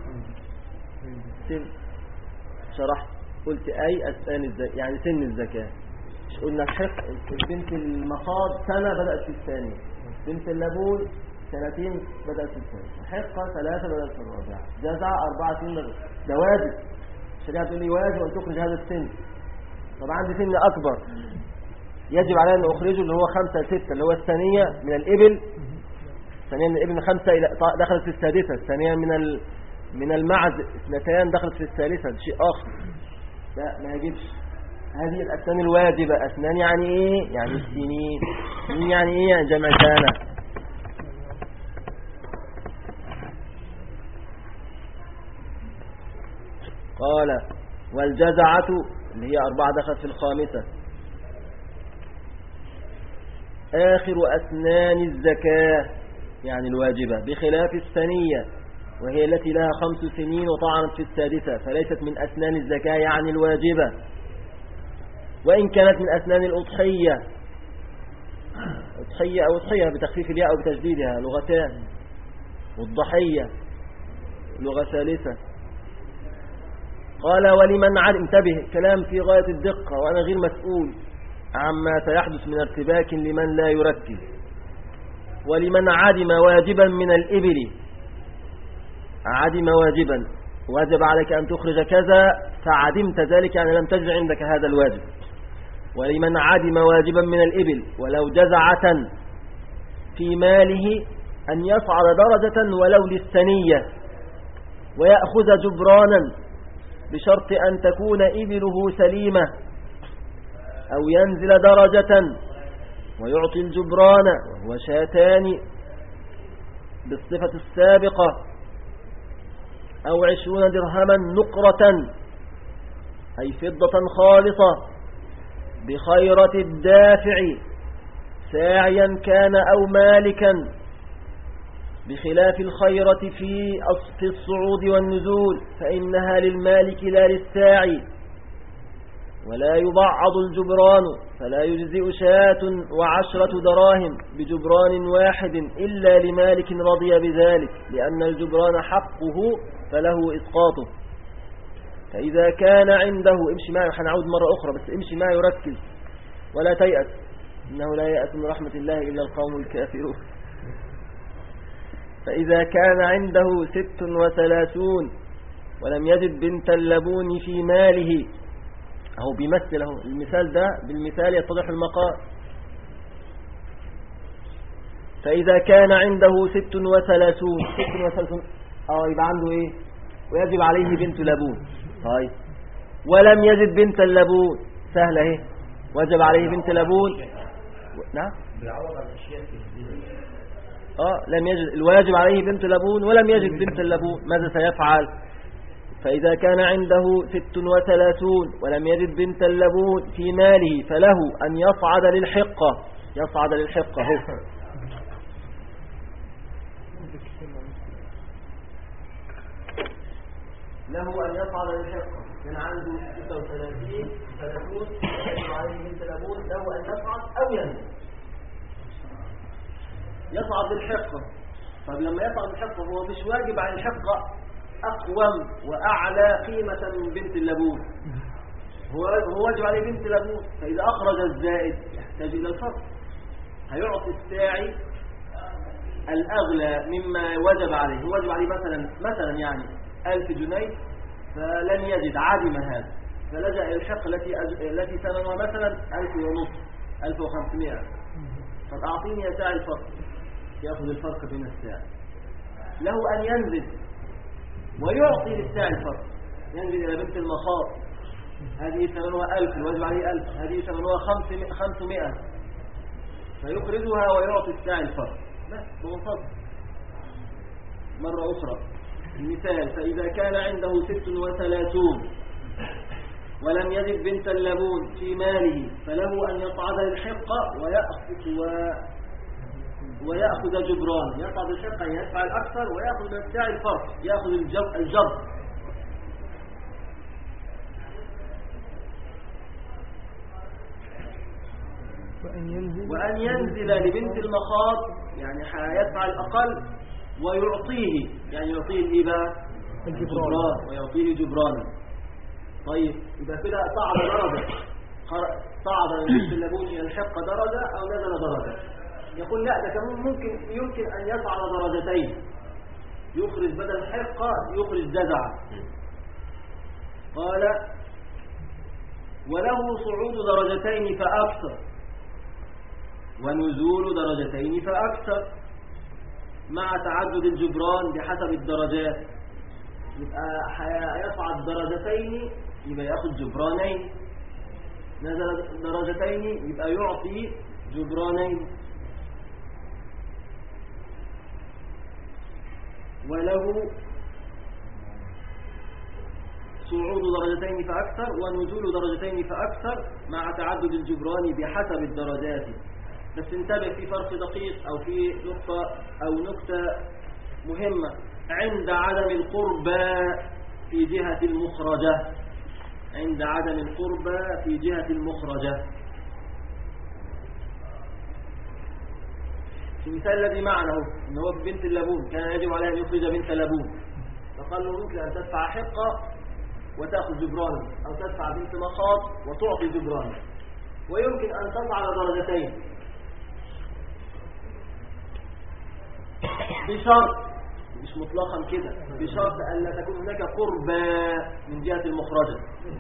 سن شرحت قلت أي أسنان الزكاة، يعني سن الزكاة. مش قلنا الحق بنت المخاض سنة بدأت في الثانية، بنت اللبون سنتين بدأت في الثانية، حقة ثلاثة بدأت في الرابعة، جزع أربعة سنين بدأت. ده واجب، الشريعة تقول لي واجب أن تخرج هذا السن. طب عندي سن أكبر يجب علي أن أخرجه اللي هو خمسة ستة، اللي هو الثانية من الإبل. الثانية من الإبل خمسة إلى دخلت في السادسة. الثانية من ال... من المعز اثنتان دخلت في الثالثة. ده شيء آخر، لا ما يجبش. هذه الأسنان الواجبة. أسنان يعني إيه؟ يعني السنين. سنين يعني إيه؟ يعني جمع سنة. قال والجزعة اللي هي أربعة دخلت في الخامسة آخر أسنان الزكاة يعني الواجبة بخلاف الثانية وهي التي لها خمس سنين وطعنت في السادسة فليست من أسنان الزكاة يعني الواجبة، وإن كانت من أسنان الأضحية. أضحية أو أضحية بتخفيف الياء أو بتجديدها لغتان، والضحية لغة ثالثة. قال ولمن عد انتبه كلام في غاية الدقة وأنا غير مسؤول عما سيحدث من ارتباك لمن لا يركز. ولمن عدم واجبا من الإبل، عدم واجبا واجب عليك أن تخرج كذا فعدمت ذلك يعني لم تجد عندك هذا الواجب. ولمن عدم واجبا من الإبل ولو جزعة في ماله أن يصعد درجة ولو للثنية ويأخذ جبرانا بشرط أن تكون إبله سليمة أو ينزل درجة ويعطي الجبران وهو شاتان بالصفة السابقة أو عشرون درهما نقرة أي فضة خالصة بخيرة الدافع ساعيا كان أو مالكا بخلاف الخيرة في في الصعود والنزول فإنها للمالك لا للساعي. ولا يبعض الجبران فلا يجزئ شاة وعشرة دراهم بجبران واحد إلا لمالك رضي بذلك لأن الجبران حقه فله إسقاطه. فإذا كان عنده امشي معي وحنعود مرة أخرى بس امشي معي وركز ولا تيأس إنه لا يأس من رحمة الله إلا القوم الكافرون. فإذا كان عنده ست وثلاثون ولم يجد بنت اللبون في ماله أهو بيمثله المثال ده بالمثال يتضح المقال. فإذا كان عنده ست وثلاثون ست وثلاثون اه يبقى عنده ايه ويجب عليه بنت لبون. طيب ولم يجد بنت اللبون سهلة اهي وجب عليه بنت لبون. نعم بيعوض عن الاشياء في الدين آه لم يجد الواجب عليه بنت لبون ولم يجد بنت اللبون، ماذا سيفعل؟ فإذا كان عنده ست وثلاثون ولم يجد بنت اللبون في ماله فله أن يصعد للحقة، يصعد للحقة هو له أن يصعد للحقة. كان عنده ستة وثلاثين ثلاثون يجب عليه بنت لبون، له أن يصعد أو ينزل. يصعد للحقة. طب لما يصعد للحقة هو مش واجب على الحقة أقوم وأعلى قيمة من بنت اللبون، هو هو واجب عليه بنت لبون. فإذا أخرج الزائد يحتاج إلى الفرق، هيعطي الساعي الأغلى مما وجب عليه. هو واجب عليه مثلا مثلا يعني ألف جنيه فلن يجد، عدم هذا، فلجأ إلى الحقة التي أج... التي ثمنها مثلا ألف ونصف ألف وخمسمائة. طب أعطيني يا ساعي الفرق، يأخذ الفرق بين الساعي. له أن ينزل ويعطي للساعي الفرق، ينزل إلى بنت المخاض، هذه ثمنها ألف الواجب عليه ألف، هذه ثمنها خمسمائة، فيخرجها ويعطي الساعي الفرق بس بمنفضل. مرة أخرى المثال، فإذا كان عنده ست وثلاثون ولم يجد بنت اللبون في ماله فله أن يصعد للحقة ويأخذ و... ويأخذ جبران، يصعد الحقة يدفع الأكثر ويأخذ من الساعي الفرق، يأخذ الجب... الجبر. وأن ينزل, وأن ينزل لبنت المخاض يعني يدفع الأقل ويعطيه، يعني يعطيه الإباء الجبران ويعطيه جبرانا. طيب إذا كده صعد درجة، صعد من بنت اللبون إلى الحقة درجة أو نزل درجة. يقول لا، ده كمان ممكن يمكن أن يصعد درجتين، يخرج بدل الحقة يخرج جزعة. قال وله صعود درجتين فأكثر ونزول درجتين فأكثر مع تعدد الجبران بحسب الدرجات. يبقى يصعد درجتين يبقى يأخذ جبرانين، نزل درجتين يبقى يعطي جبرانين. وله صعود درجتين فأكثر ونزول درجتين فأكثر مع تعدد الجبران بحسب الدرجات. بس انتبه في فرق دقيق أو في نقطة أو نقطة مهمة عند عدم القربى في جهة المخرجة، عند عدم القربى في جهة المخرجة. في المثال الذي معنا إن هو بنت اللبون كان يجب عليه أن يخرج بنت لبون، فقال له ممكن أن تدفع حقة وتأخذ جبران، أو تدفع بنت مخاض وتعطي جبران، ويمكن أن تصعد درجتين بشرط، مش مطلقا كده، بشرط أن لا تكون هناك قربى من جهة المخرجة.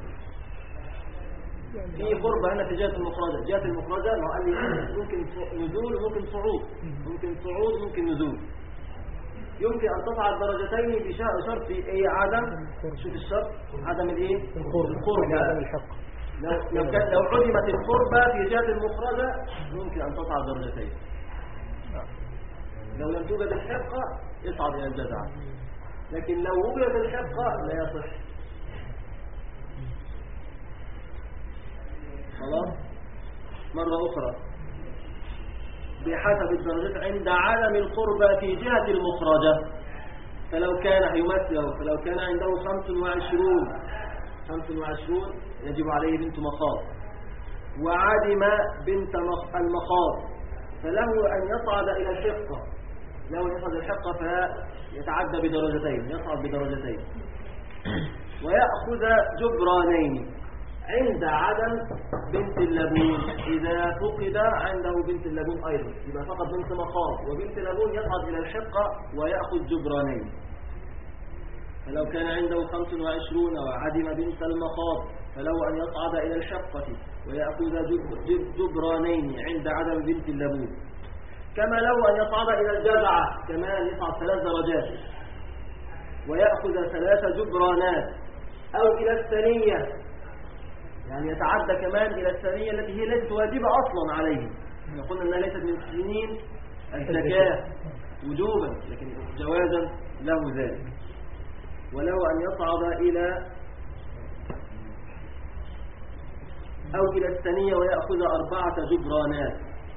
في قربة هنا في جهة المخرجة، جهة المخرجة ما قال لي ممكن نزول وممكن صعود، ممكن صعود ممكن نزول. يمكن أن تصعد درجتين بشرط ايه؟ عدم، شوف الشرط، عدم الايه؟ القربة، عدم الحق. لو لو كان لو عدمت القربة في جهة المخرجة ممكن أن تصعد درجتين. لو لم توجد الحقة يصعد إلى الجزعة، لكن لو وجدت الحقة لا يصح. خلاص. مرة أخرى بحسب الدرجات عند عدم القربة في جهة المخرجة. فلو كان يمثل فلو كان عنده خمس وعشرون خمس وعشرون يجب عليه بنت مخاض، وعدم بنت المخاض فله أن يصعد إلى الحقة، له أن يصعد الحقة فيتعدى بدرجتين، يصعد بدرجتين ويأخذ جبرانين عند عدم بنت اللبون. إذا فقد عنده بنت اللبون أيضا يبقى فقط بنت مخاض وبنت اللبون يصعد إلى الحقة ويأخذ جبرانين. فلو كان عنده خمس وعشرون وعدم بنت المخاض فله أن يصعد إلى الحقة ويأخذ جبرانين عند عدم بنت اللبون. كما لو أن يصعد إلى الجزعة كمان يصعد ثلاث درجات ويأخذ ثلاث جبرانات، أو إلى الثانية يعني يتعدى كمان إلى الثانية التي هي ليست واجبة أصلا عليه. قلنا أنها ليست من السنين الزكاة وجوبا، لكن جوازا له ذلك. وله أن يصعد إلى أو إلى الثانية ويأخذ أربعة جبرانات.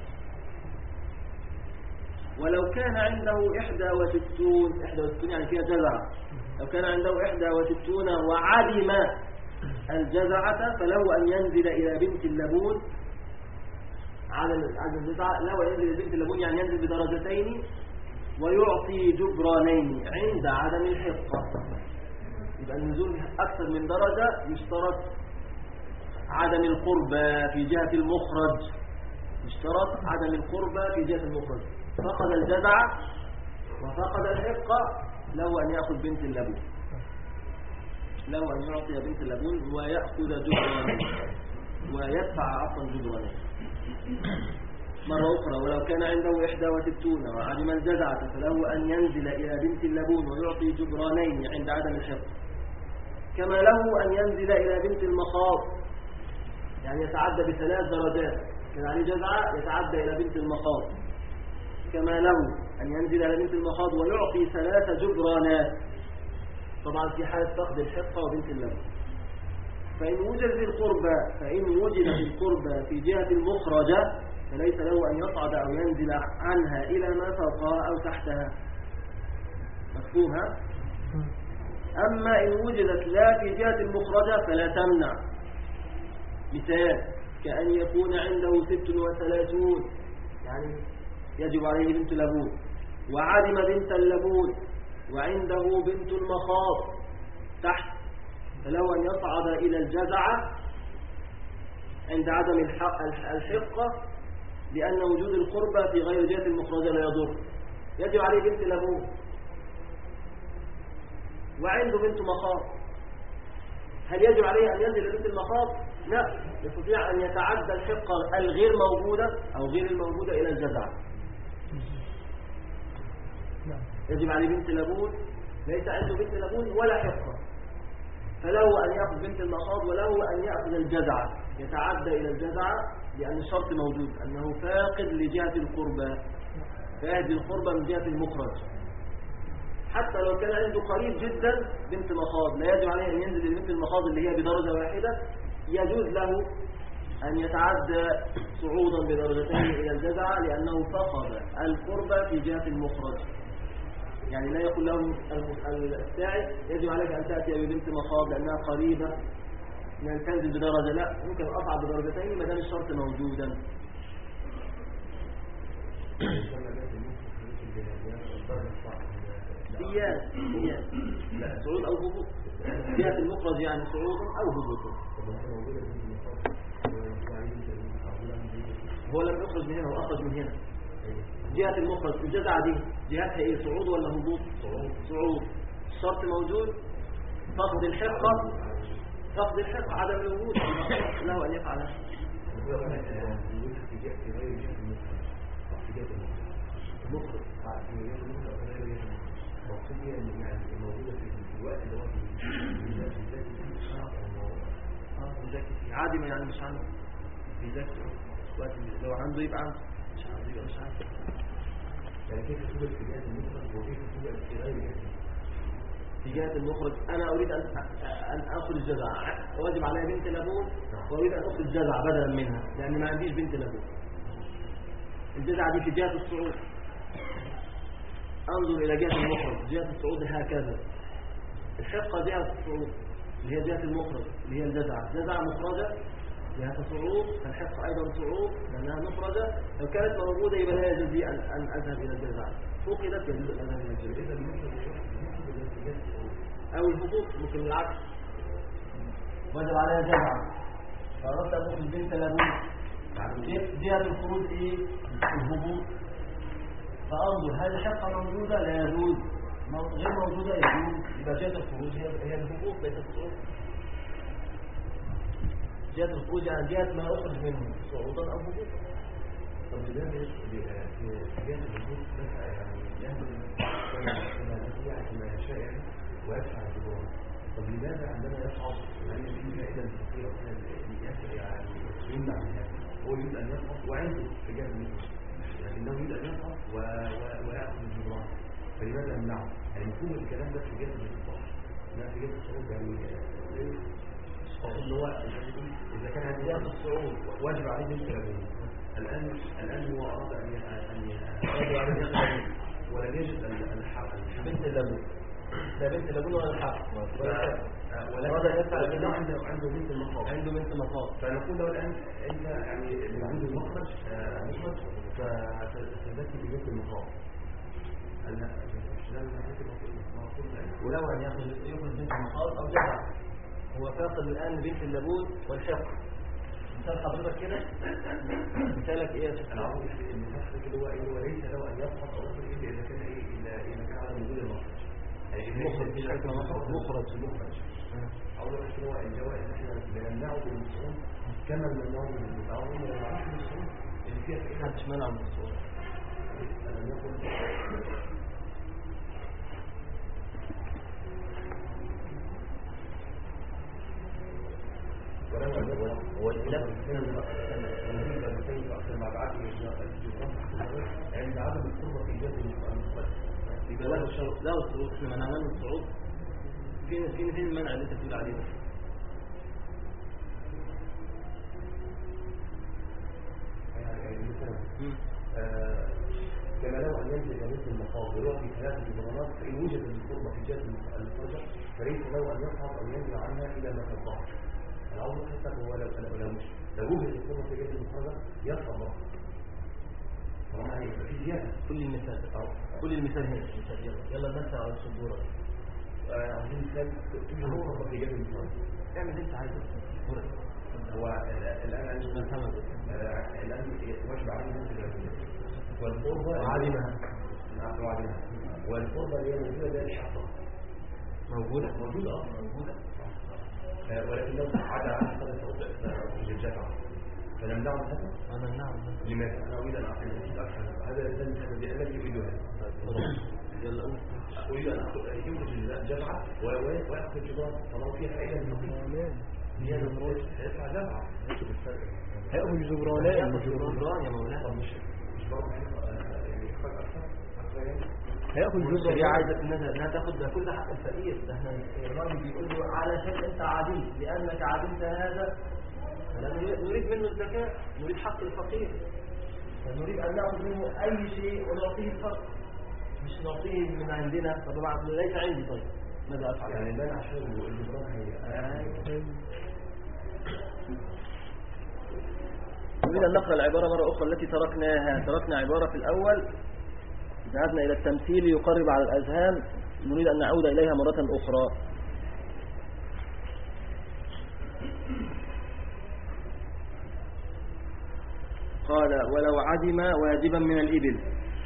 ولو كان عنده إحدى وستون إحدى وستون يعني فيها جزعة، لو كان عنده إحدى وستون وعدم الجزعة فله أن ينزل إلى بنت اللبون. عدم الجزعة له أن ينزل إلى بنت اللبون يعني ينزل بدرجتين ويعطي جبرانين عند عدم الحقة. يبقى النزول أكثر من درجة يشترط عدم القربة في جهة المخرج، يشترط عدم القربة في جهة المخرج. فقد الجزعة وفقد الحقة له أن يأخذ بنت اللبون، له أن يعطي بنت اللبون ويأخذ جبرانين ويدفع عفوا جبرانين. مرة أخرى ولو كان عنده إحدى وستون وعدم الجزعة فله أن ينزل إلى بنت اللبون ويعطي جبرانين عند عدم الحقة. كما له أن ينزل إلى بنت المخاض يعني يتعدى بثلاث درجات، كان عليه جزعة يتعدى إلى بنت المخاض. كما له أن ينزل إلى بنت المخاض ويعطي ثلاث جبرانات، طبعا في حالة فقد الحقة وبنت اللبون. فإن وجد القربة فإن وجدت القربة في جهة المخرجة فليس له أن يصعد أو ينزل عنها إلى ما فوقها أو تحتها. مفهومها؟ أما إن وجدت لا في جهة المخرجة فلا تمنع. مثال كأن يكون عنده ست وثلاثون يعني يجب عليه بنت لبون، وعدم بنت اللبون وعنده بنت المخاض تحت، فله أن يصعد إلى الجزعة عند عدم الحقة لأن وجود القربة في غير جهة المخرجة لا يضر. يجب عليه بنت لبون وعنده بنت مخاض، هل يجب عليه أن ينزل بنت المخاض؟ لا، يستطيع أن يتعدى الحقة الغير موجودة أو غير الموجودة إلى الجزعة. يجب عليه بنت لبون، ليس عنده بنت لبون ولا حقة، فله أن يأخذ بنت المخاض وله أن يأخذ الجزعة، يتعدى إلى الجزعة لأن الشرط موجود أنه فاقد لجهة القربة، فاقد القربة من جهة المخرج. حتى لو كان عنده قريب جدا بنت مخاض لا يجب عليه أن ينزل لبنت المخاض اللي هي بدرجة واحدة، يجوز له أن يتعدى صعودا بدرجتين إلى الجزعة لأنه فقد القربة في جهة المخرج. يعني لا يقول له الساعي يجب عليك أن تأتي ببنت مخاض لأنها قريبة من تنزل بدرجة، لا، ممكن أصعد بدرجتين ما دام الشرط موجودا. سياد سياد صعود أو هبوط، جهة المخرج يعني صعود أو هبوط. هو لم يخرج من هنا، هو أخرج من هنا. جهة المخرج الجزعة دي جهتها إيه، صعود ولا هبوط؟ صعود. الشرط موجود، فقد الحقة فقد الحقة عدم الوجود له أن يفعل. عادي يعني مش عنده في ذاك لو عنده يبقى عنده، مش عنده يبقى مش عنده. يعني كيف توجد في جهة المخرج وكيف توجد في غير جهة في جهة المخرج؟ أنا أريد أن أن أخرج جزعة، واجب علي بنت لبون وأريد أن أخرج جزعة بدلا منها لأن ما عنديش بنت لبون. الجزعة دي في جهة الصعود، أنظر إلى جهة المخرج، جهة الصعود هكذا. الحقة جهة الصعود اللي هي جهة المخرج اللي هي الجزعة، جزعة مخرجة جهة صعود، فالحقة أيضا صعود لأنها مخرجة. لو كانت موجودة يبقى لا يجوز أن أن أذهب إلى الجزعة، فقدت يجوز أن أذهب إلى الجزعة. أو الهبوط ممكن العكس، وجب عليها جزعة فأردت أن أخرج بنت لبون، جهة الخروج إيه؟ الهبوط. فأنظر هل الحقة موجودة؟ لا يجوز. غير موجودة يجوز. يبقى جهة الخروج هي الهبوط ليس الصعود. جهة الخروج يعني جهة ما أخرج منه صعودا أو هبوطا. طب لماذا في جهة الهبوط يعني يعمل ما يشاء يعني ويدفع الجبران؟ طب لماذا عندما يصعد يعني في فائدة الفقير يعني يمنع من هذا؟ هو يريد أن يصعد وعنده في جهة المخرج لكنه يريد ان يفحص وياخذ الجبران، فلماذا نمنعه؟ يعني مفهوم الكلام ده في جهه الصحه، لا في جهه الصعود يعني اللي هو اذا كان عند جهه الصعود واجب عليه بنت لبون، الان الان هو اراد ان ان واجب عليه بنت لبون ولم يجد الحق بنت لبون، لا بنت لبون ولا الحق ولكن يفعل انه عنده عنده بنت المخاض عنده بنت المخاض فنقول له الان انت يعني موجود المخرج مخرج فتذكي ببنت المخاض ولو ان ياخذ ياخذ بنت المخاض او جدع هو فاقد الان بنت اللبون والحق. مثال حضرتك كده مثالك ايه يا شيخ؟ العرض المفصل كده هو هو ليس له ان يفحص او يخرج الا اذا كان ايه الا اذا كان على وجود المخرج يعني مخرج مخرج مخرج أولا هو الجوائز احنا بنمنعه بالمسؤول كما بنمنعه بالمتعاون ولا نعرفش بالمسؤول اللي فيها في محدش منع من الصور. أنا نقول هو الخلاف بين المسؤولين في أكثر مع بعض عند عدم القدرة في إيجاد المخرج يبقى له الشروط له الصعود احنا منعنا من الصعود فين فين فين المنع اللي انت بتقول عليه ده؟ يعني مثلا كما لو ان ينزل مثل المخاض ويعطي ثلاثه جبرانات فان وجد القربه في جهه المخرجه فليس له ان يصعد او ينزل عنها الى ما تطاع. العوض حتى هو لو لو مش لو وجد القربه في جهه المخرجه يصعد بقى. طبعا هيبقى في زياده. كل المثال كل المثال هنا المثال يلا يلا ننسى على السبوره. عايزين مثال توجد القربه في جهه المخرجه. اعمل اللي انت عايزه هو الان الان الان واجب عليه مثل والقربة عادمها عادمها والقربة اللي هي موجودة ده الحقة موجودة موجودة اه موجودة ولكن لو عدا عن صدق الجزاء فنمنعه مثلا أنا نمنعه لماذا؟ أنا أريد أن أعطي أكثر هذا الذي الذي يريدها يلا أريد أن ينتج الجزعة ويأخذ الجبران طالما فيها فائدة من النقيض هي المروج هيدفع جزعة هيأخذ جبرانين جبران يا مولانا مش مش برضه يعني يحتاج أكثر هياخد جزء هي عايزه انها تاخد ده كل حق الفقير. ده احنا الراجل بيقول له علشان انت عديم لانك عدمت هذا نريد منه الزكاه نريد حق الفقير نريد ان ناخذ منه اي شيء ونعطيه الفرق مش نعطيه من عندنا. طب بعد ليس عندي طيب ماذا افعل يعني ده عشان الجبران هي نريد أن نقرأ العبارة مرة أخرى التي تركناها. تركنا عبارة في الأول ذهبنا إلى التمثيل يقرب على الأذهان نريد أن نعود إليها مرة أخرى. قال ولو عدم واجبا من الإبل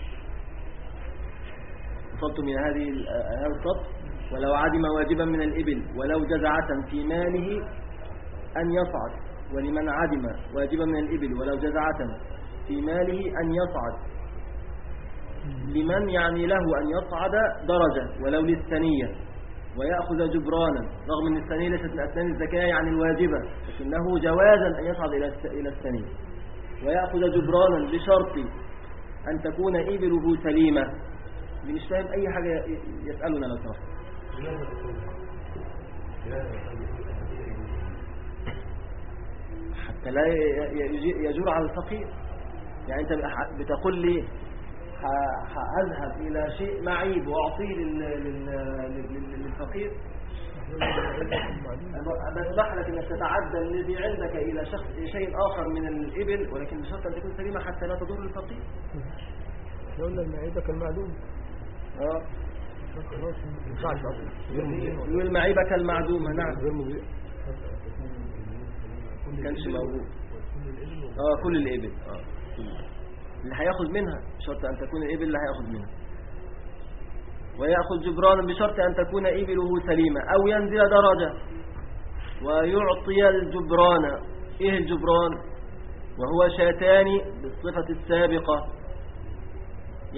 وصلت من هذه هذا السطر ولو عدم واجبا من الإبل ولو جزعة في ماله أن يصعد ولمن عدم واجبا من الإبل ولو جزعة في ماله أن يصعد لمن يعني له أن يصعد درجة ولو للثانية ويأخذ جبرانا رغم أن الثانية ليست من أسنان الزكاة يعني الواجبة لكنه جوازا أن يصعد إلى الثانية ويأخذ جبرانا بشرط أن تكون إبله سليمة. اللي مش فاهم أي حاجة يسألنا لو سمحت. حتى لا يجور على الفقير. يعني أنت بتقول لي هذهب إلى شيء معيب وأعطيه للفقير بسمح لك أنك تتعدى الذي عندك إلى شخص شيء آخر من الإبل ولكن بشرط أن تكون سليمة حتى لا تضر الفقير. قلنا المعيبة كالمعدوم. اه خلاص ما ينفعش اصلا. يقول المعيبة كالمعدومة. نعم غير مضيء كانش موجود. اه كل الإبل اه اللي هياخذ منها بشرط أن تكون الإبل اللي هياخذ منها ويأخذ جبرانا بشرط أن تكون إبله سليمة أو ينزل درجة ويعطي الجبران. إيه الجبران؟ وهو شاتان بالصفة السابقة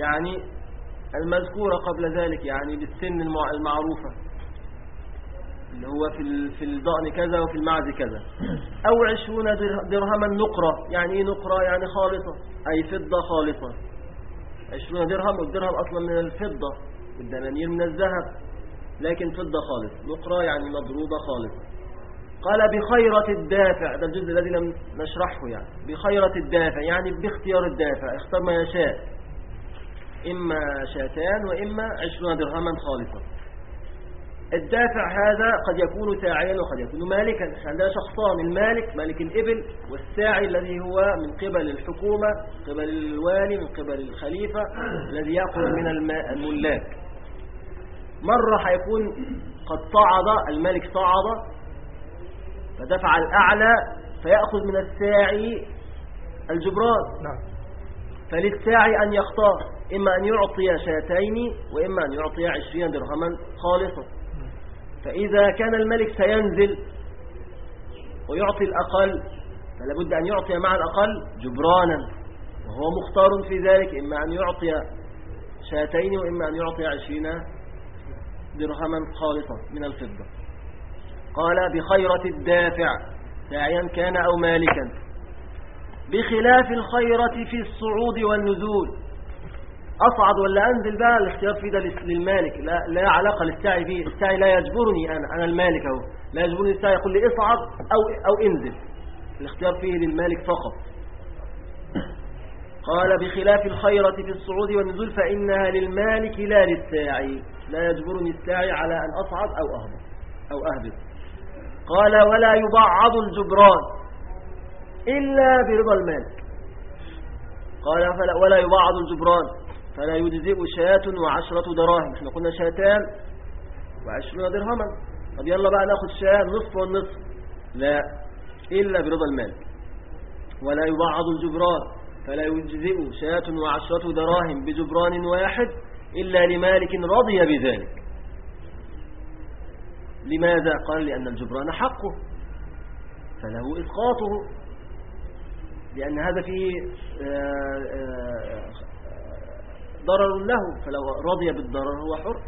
يعني المذكورة قبل ذلك يعني بالسن المعروفة اللي هو في في الضأن كذا وفي المعز كذا. أو عشرون درهما نقرة. يعني إيه نقرة؟ يعني خالصة، أي فضة خالصة. عشرون درهم، والدرهم أصلا من الفضة والدنانير من الذهب، لكن فضة خالص. نقرة يعني مضروبة خالصة. قال بخيرة الدافع، ده الجزء الذي لم نشرحه. يعني بخيرة الدافع يعني باختيار الدافع، اختار ما يشاء، إما شاتان وإما عشرون درهما خالصة. الدافع هذا قد يكون ساعيا وقد يكون مالكا. عندنا شخصان، المالك مالك الإبل، والساعي الذي هو من قبل الحكومة، من قبل الوالي، من قبل الخليفة، الذي يأخذ من الملاك. مرة هيكون قد صعد المالك، صعد فدفع الأعلى، فيأخذ من الساعي الجبران. نعم. فللساعي أن يختار، إما أن يعطي شاتين وإما أن يعطي عشرين درهما خالصة. فإذا كان الملك سينزل ويعطي الأقل، فلا بد أن يعطي مع الأقل جبرانا، وهو مختار في ذلك، إما أن يعطي شاتين وإما أن يعطي عشرين درهما خالصة من الفضة. قال بخيرة الدافع ساعيا كان أو مالكا، بخلاف الخيرة في الصعود والنزول. أصعد ولا أنزل بقى الاختيار فيه ده للمالك، لا, لا علاقة للساعي فيه. الساعي لا يجبرني، أنا, أنا المالك أهو، لا يجبرني الساعي يقول لي اصعد أو, أو انزل. الاختيار فيه للمالك فقط. قال بخلاف الخيرة في الصعود والنزول فإنها للمالك لا للساعي، لا يجبرني الساعي على أن أصعد أو أهبط أو أهبط. قال ولا يبعض الجبران إلا برضا المالك. قال فلا ولا يبعض الجبران فلا يجزئ شاة وعشرة دراهم. احنا قلنا شاتان وعشرون درهما، طب يلا بقى ناخد شاة نصف والنصف، لا إلا برضا المالك. ولا يبعض الجبران فلا يجزئ شاة وعشرة دراهم بجبران واحد إلا لمالك رضي بذلك. لماذا؟ قال لأن الجبران حقه فله إسقاطه، لأن هذا فيه ضرر له، فلو رضي بالضرر هو حر.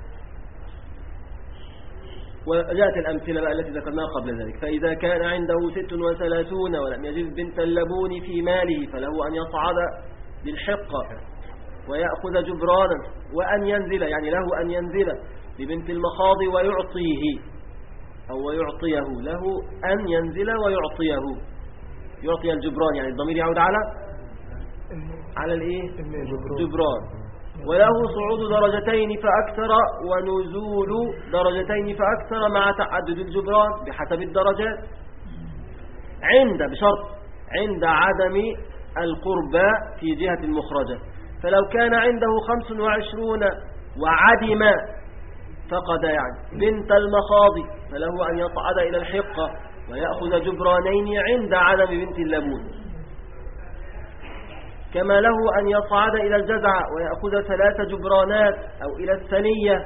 وجاءت الأمثلة بقى التي ذكرناها قبل ذلك. فإذا كان عنده ست وثلاثون ولم يجد بنت اللبون في ماله فله أن يصعد بالحقة ويأخذ جبرانا، وأن ينزل، يعني له أن ينزل ببنت المخاض ويعطيه، أو ويعطيه، له أن ينزل ويعطيه، يعطي الجبران، يعني الضمير يعود على على الايه جبران. وله صعود درجتين فأكثر ونزول درجتين فأكثر مع تعدد الجبران بحسب الدرجات، عند بشرط عند عدم القربى في جهة المخرجة. فلو كان عنده خمس وعشرون وعدم فقد يعني بنت المخاض فله أن يصعد إلى الحقة ويأخذ جبرانين عند عدم بنت اللبون، كما له أن يصعد إلى الجزع ويأخذ ثلاث جبرانات، أو إلى الثنية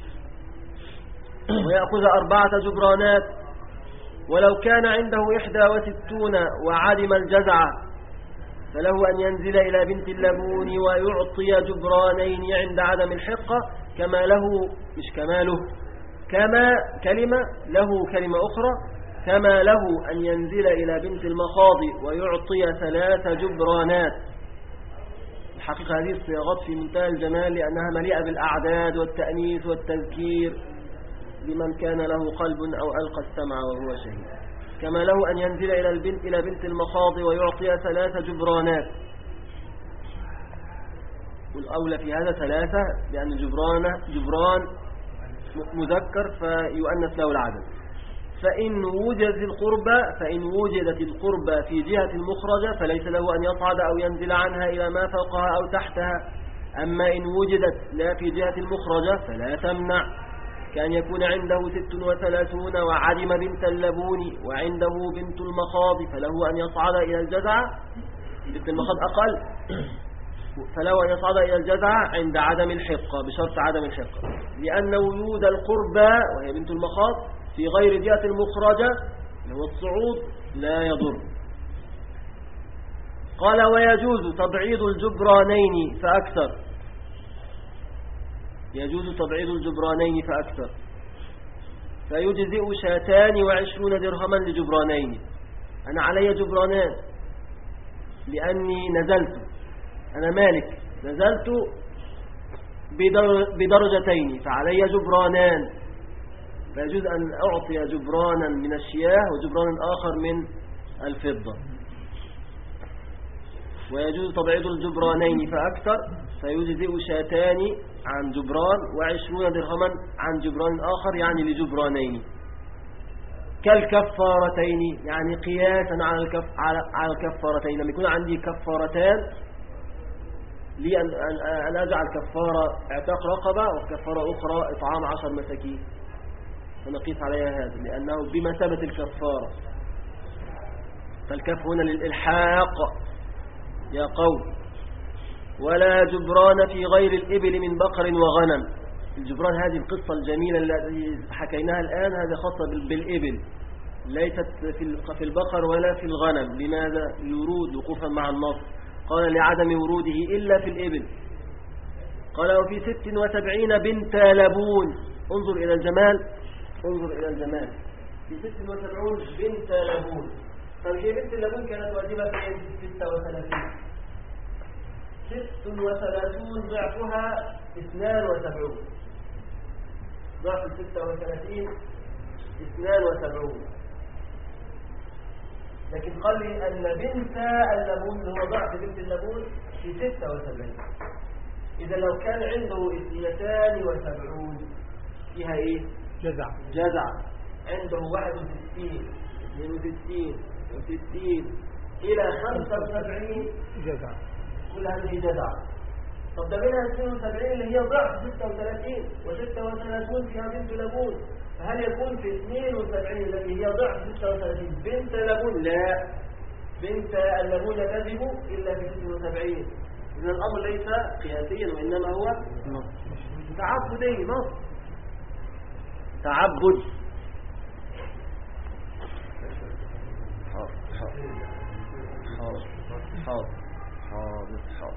ويأخذ أربعة جبرانات. ولو كان عنده إحدى وستون وعدم الجزع فله أن ينزل إلى بنت اللبون ويعطي جبرانين عند عدم الحقة، كما له مش كماله كما كلمة له كلمة أخرى كما له أن ينزل إلى بنت المخاض ويعطي ثلاث جبرانات. الحقيقة هذه الصياغات في منتهى الجمال، لأنها مليئة بالأعداد والتأنيث والتذكير لمن كان له قلب أو ألقى السمع وهو شهيد. كما له أن ينزل إلى البنت إلى بنت المخاض ويعطي ثلاث جبرانات، والأولى في هذا ثلاثة، لأن جبران جبران مذكر فيؤنث له العدد. فإن وجدت القربة فإن وجدت القربة في جهة المخرجة فليس له أن يصعد أو ينزل عنها إلى ما فوقها أو تحتها. أما إن وجدت لا في جهة المخرجة فلا تمنع، كان يكون عنده ست وثلاثون وعدم بنت اللبون وعنده بنت المخاض فله أن يصعد إلى الجزع. بنت المخاض أقل، فله أن يصعد إلى الجزع عند عدم الحقة بشرط عدم الحقة، لأن وجود القربة وهي بنت المخاض في غير جهة المخرجة هو الصعود لا يضر. قال ويجوز تبعيض الجبرانين فأكثر، يجوز تبعيض الجبرانين فأكثر. فيجزئ شاتان وعشرون درهما لجبرانين. أنا علي جبرانان لأني نزلت، أنا مالك نزلت بدرجتين فعلي جبرانان، فيجوز أن أعطي جبرانا من الشياه وجبرانا آخر من الفضة، ويجوز تبعيض الجبرانين فأكثر، فيجزئ شاتان عن جبران وعشرون درهما عن جبران آخر، يعني لجبرانين. كالكفارتين، يعني قياسا على الكف على الكفارتين، لما يكون عندي كفارتان لي أن أن أجعل كفارة اعتاق رقبة وكفارة أخرى إطعام عشر مساكين، فنقيس عليها هذا لأنه بمثابة الكفارة. فالكف هنا للإلحاق يا قوم. ولا جبران في غير الإبل من بقر وغنم. الجبران هذه القصة الجميلة التي حكيناها الآن هذه خاصة بالإبل، ليست في البقر ولا في الغنم. لماذا؟ يرود وقوفا مع النص، قال لعدم وروده إلا في الإبل. قال وفي ست وسبعين بنت لبون. انظر إلى الجمال، انظر إلى الجمال. في ست وسبعون بنت لبون. طيب هي بنت اللبون كانت واجبة في ستة وثلاثين. ست وثلاثون ضعفها اثنان وسبعون، ضعف الستة وثلاثين اثنان وسبعون. لكن قال لي أن بنت اللبون هو ضعف بنت اللبون في ستة وسبعين. إذا لو كان عنده اثنتان وسبعون فيها إيه؟ جزع. جزع عنده واحد وستين اثنين وستين وستين إلى خمسة وسبعين جزع، كل هذه جزع. طب ده منها اثنين وسبعين اللي هي ضعف ستة وثلاثين، وستة وثلاثون فيها بنت لبون، فهل يكون في اثنين وسبعين التي هي ضعف ستة وثلاثين بنت لبون؟ لا، بنت اللبون لا تجب إلا في ستة وسبعين. إذن الأمر ليس قياسيا وإنما هو تعبدي، نص تعبد. حاضر حاضر حاضر حاضر حاضر.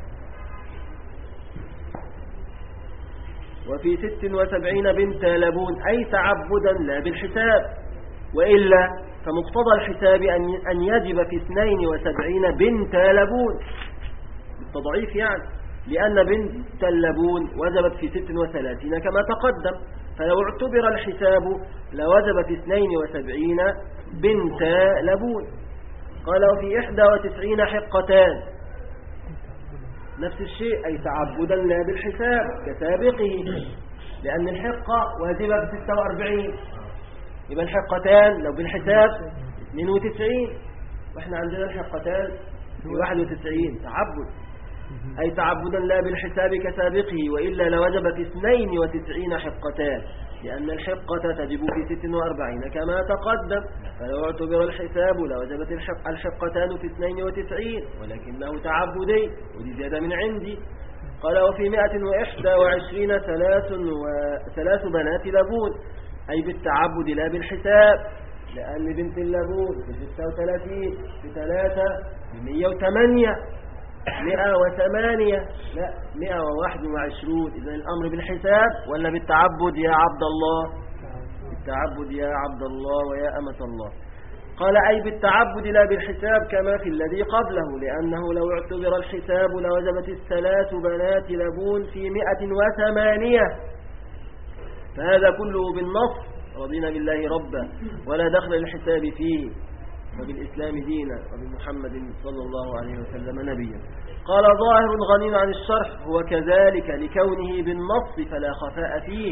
وفي ست وسبعين بنت لبون أي تعبدا لا بالحساب، وإلا فمقتضى الحساب أن يجب في اثنين وسبعين بنت لبون بالتضعيف، يعني لأن بنت اللبون وجبت في ست وثلاثين كما تقدم، فلو اعتبر الحساب لوجب في اثنين وسبعين بنت لبون. قال وفي إحدى وتسعين حقتان، نفس الشيء أي تعبدا لا بالحساب كسابقه، لأن الحقة واجبة في ستة وأربعين، يبقى الحقتان لو بالحساب اثنين وتسعين، وإحنا عندنا الحقتان في واحد وتسعين تعبد، أي تعبدا لا بالحساب كسابقه، وإلا لوجب في اثنين وتسعين حقتان، لأن الحقة تجب في ست وأربعين كما تقدم، فلو اعتبر الحساب لوجبت الحق الحقتان في اثنين وتسعين، ولكنه تعبدي، ودي زيادة من عندي. قال وفي مائة وإحدى وعشرين ثلاث وثلاث بنات لبون، أي بالتعبد لا بالحساب، لأن بنت اللبون في ستة وثلاثين في ثلاثة بمية وثمانية مئة وثمانية، لا مئة وواحد وعشرون. إذن الأمر بالحساب ولا بالتعبد يا عبد الله؟ بالتعبد يا عبد الله ويا أمة الله. قال أي بالتعبد لا بالحساب كما في الذي قبله، لأنه لو اعتبر الحساب لوجبت الثلاث بنات لبون في مئة وثمانية، فهذا كله بالنص رضينا بالله ربا ولا دخل للحساب فيه، وبالإسلام دينا، وبمحمد صلى الله عليه وسلم نبيا. قال ظاهر غني عن الشرح هو كذلك لكونه بالنص فلا خفاء فيه،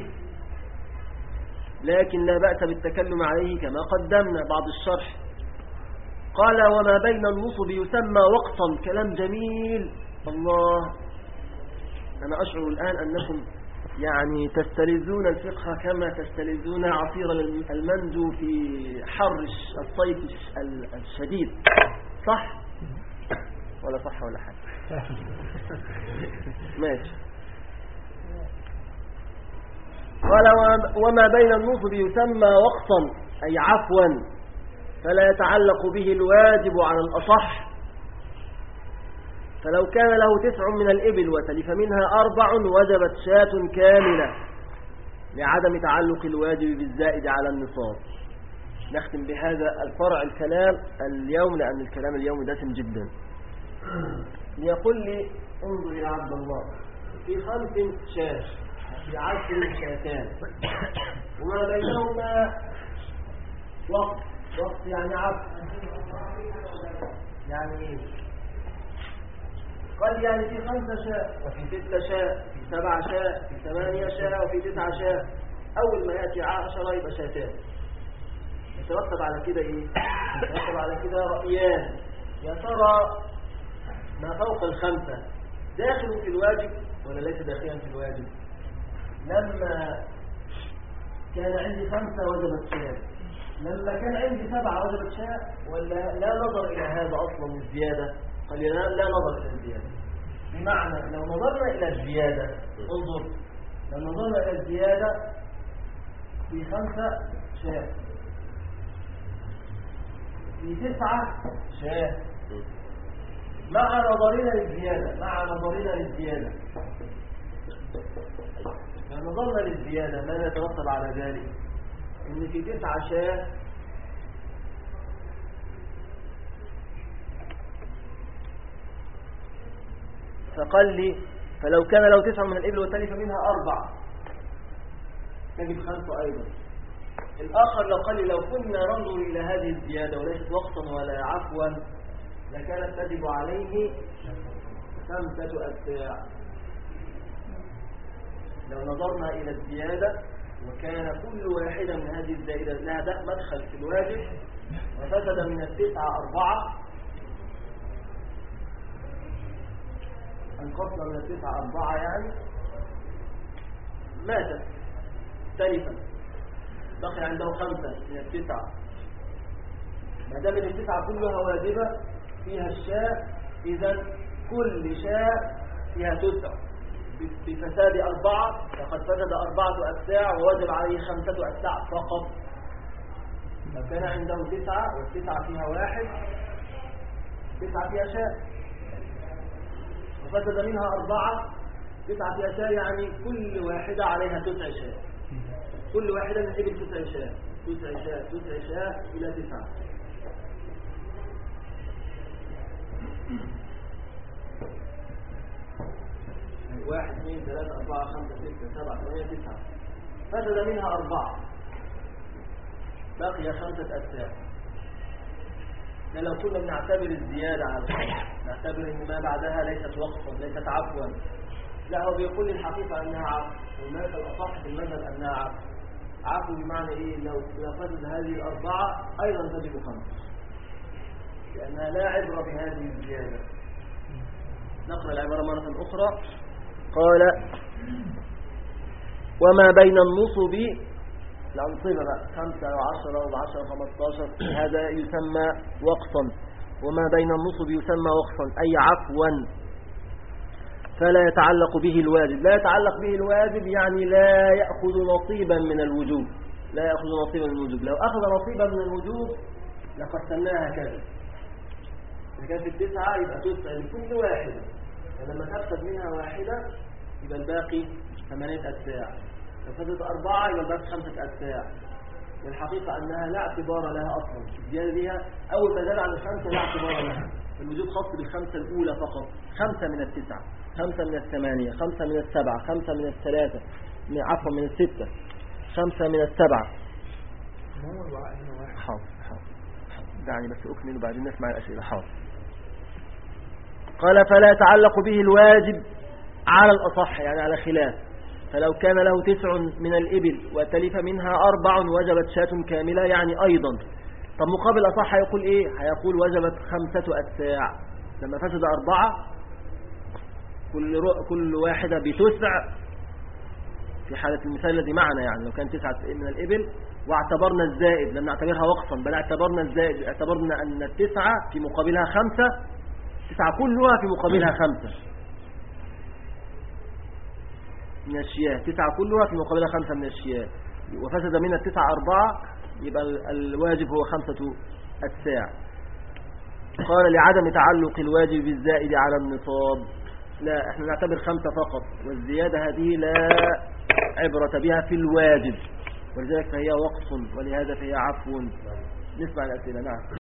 لكن لا بأس بالتكلم عليه كما قدمنا بعض الشرح. قال وما بين النصب يسمى وقتا. كلام جميل الله. أنا أشعر الآن أنكم يعني تستلذون الفقه كما تستلذون عصير المنجو في حر الصيف الشديد، صح ولا صح ولا حاجة؟ ماشي. قال وما بين النصب يسمى وقتا أي عفوا، فلا يتعلق به الواجب على الأصح. فلو كان له تسع من الإبل وتلف منها أربع وجبت شاة كاملة، لعدم تعلق الواجب بالزائد على النصاب. نختم بهذا الفرع الكلام اليوم لأن الكلام اليوم دسم جدا. ليقول لي انظر يا عبد الله في خمس شاة في عشر شاتان وما بينهما وقت وقت يعني عبد يعني ايه؟ قال يعني في خمسة شاء وفي ستة شاء في سبعة شاء في ثمانية شاء وفي تسعة شاء. أول ما يأتي عشرة يبقى شاتان. يترتب على كده ايه؟ يترتب على كده رأيان. يا ترى ما فوق الخمسة داخل في الواجب ولا ليس داخلا في الواجب؟ لما كان عندي خمسة وجبت شاء، لما كان عندي سبعة وجبت شاء، ولا لا نظر إلى هذا أصلا الزيادة؟ قال لي لا, لا نظر إلى الزيادة. بمعنى لو نظرنا إلى الزيادة انظر لو نظرنا إلى الزيادة في خمسة شاء في تسعة شاء مع نظرنا للزيادة مع نظرنا للزيادة لو نظرنا للزيادة ماذا يترتب على ذلك؟ إن في تسعة شاء فقال لي فلو كان له تسعة من الإبل وتلف منها أربع تجب خمسة أيضا. الآخر لو قال لي لو كنا ننظر إلى هذه الزيادة وليست وقتا ولا عفوا لكانت تجب عليه خمسة أتباع. لو نظرنا إلى الزيادة وكان كل واحدة من هذه الزائدة لها مدخل في الواجب وفسد من التسعة أربعة انقصنا من التسعة أربعة يعني ماتت تلفا بقي عنده خمسة من التسعة. ما دام التسعة كلها واجبة فيها الشاء إذا كل شاء فيها تسع بفساد أربعة فقد فسد أربعة أتساع ووجب عليه خمسة أتساع فقط. لو كان عنده تسعة والتسعة فيها واحد تسعة فيها شاء وفسد منها أربعة تسعة فيها شاء يعني كل واحدة عليها تسع شاء. كل واحدة من إبل تسع شاء تسع شاء تسع شاء إلى تسعة. واحد اثنين ثلاثة أربعة خمسة ستة سبعة ثمانية تسعة فسد منها أربعة بقي خمسة أتساع. ده لو كنا بنعتبر الزيادة على الخمسة نعتبر ان ما بعدها ليست وقفا ليست عفوا. لا هو بيقول الحقيقة انها عفو والناس الأصح في المذهب انها عفو. عفو بمعنى ايه؟ لو فسد هذه الأربعة ايضا تجب خمسة لأنها لا عبرة بهذه الزيادة. نقرأ العبارة مرة أخرى. قال وما بين النصب الأنصبة بقى خمسة وعشرة وعشرة وخمستاشر هذا يسمى وقفا. وما بين النصب يسمى وقفا أي عفوا فلا يتعلق به الواجب. لا يتعلق به الواجب يعني لا يأخذ نصيبا من الوجوب. لا يأخذ نصيبا من الوجوب. لو أخذ نصيبا من الوجوب لقسمناها هكذا. إذا كانت التسعة يبقى تسعة لكل واحدة فلما تفسد منها واحدة يبقى الباقي ثمانية أتساع. لو فسدت أربعة يبقى الباقي خمسة أتساع. والحقيقة أنها لا اعتبار لها أصلا. الزيادة لها أول ما زاد عن الخمسة لا اعتبار لها. الوجوب خاص بالخمسة الأولى فقط. خمسة من التسعة خمسة من الثمانية خمسة من السبعة خمسة من الثلاثة عفوا من الستة خمسة من السبعة. ما هو الوعاء هنا واحد؟ حاضر حاضر دعني بس أكمل وبعدين نسمع الأسئلة. حاضر. قال فلا يتعلق به الواجب على الأصح يعني على خلاف. فلو كان له تسع من الإبل وتلف منها أربع وجبت شاة كاملة يعني أيضا. طب مقابل أصح هيقول إيه؟ هيقول وجبت خمسة أتساع. لما فسد أربعة كل, كل واحدة بتسع في حالة المثال الذي معنا يعني لو كان تسعة من الإبل واعتبرنا الزائد لم نعتبرها وقفا بل اعتبرنا الزائد اعتبرنا أن التسعة في مقابلها خمسة تسعة كلها في مقابلها خمسة من الشياه تسعة كلها في مقابلها خمسة من الشياه وفسد منها التسعة أربعة يبقى الواجب هو خمسة أتساع. قال لعدم تعلق الواجب بالزائد على النصاب. لا احنا نعتبر خمسة فقط والزيادة هذه لا عبرة بها في الواجب، ولذلك فهي وقص، ولهذا فهي عفو. نسمع الأسئلة. نعم.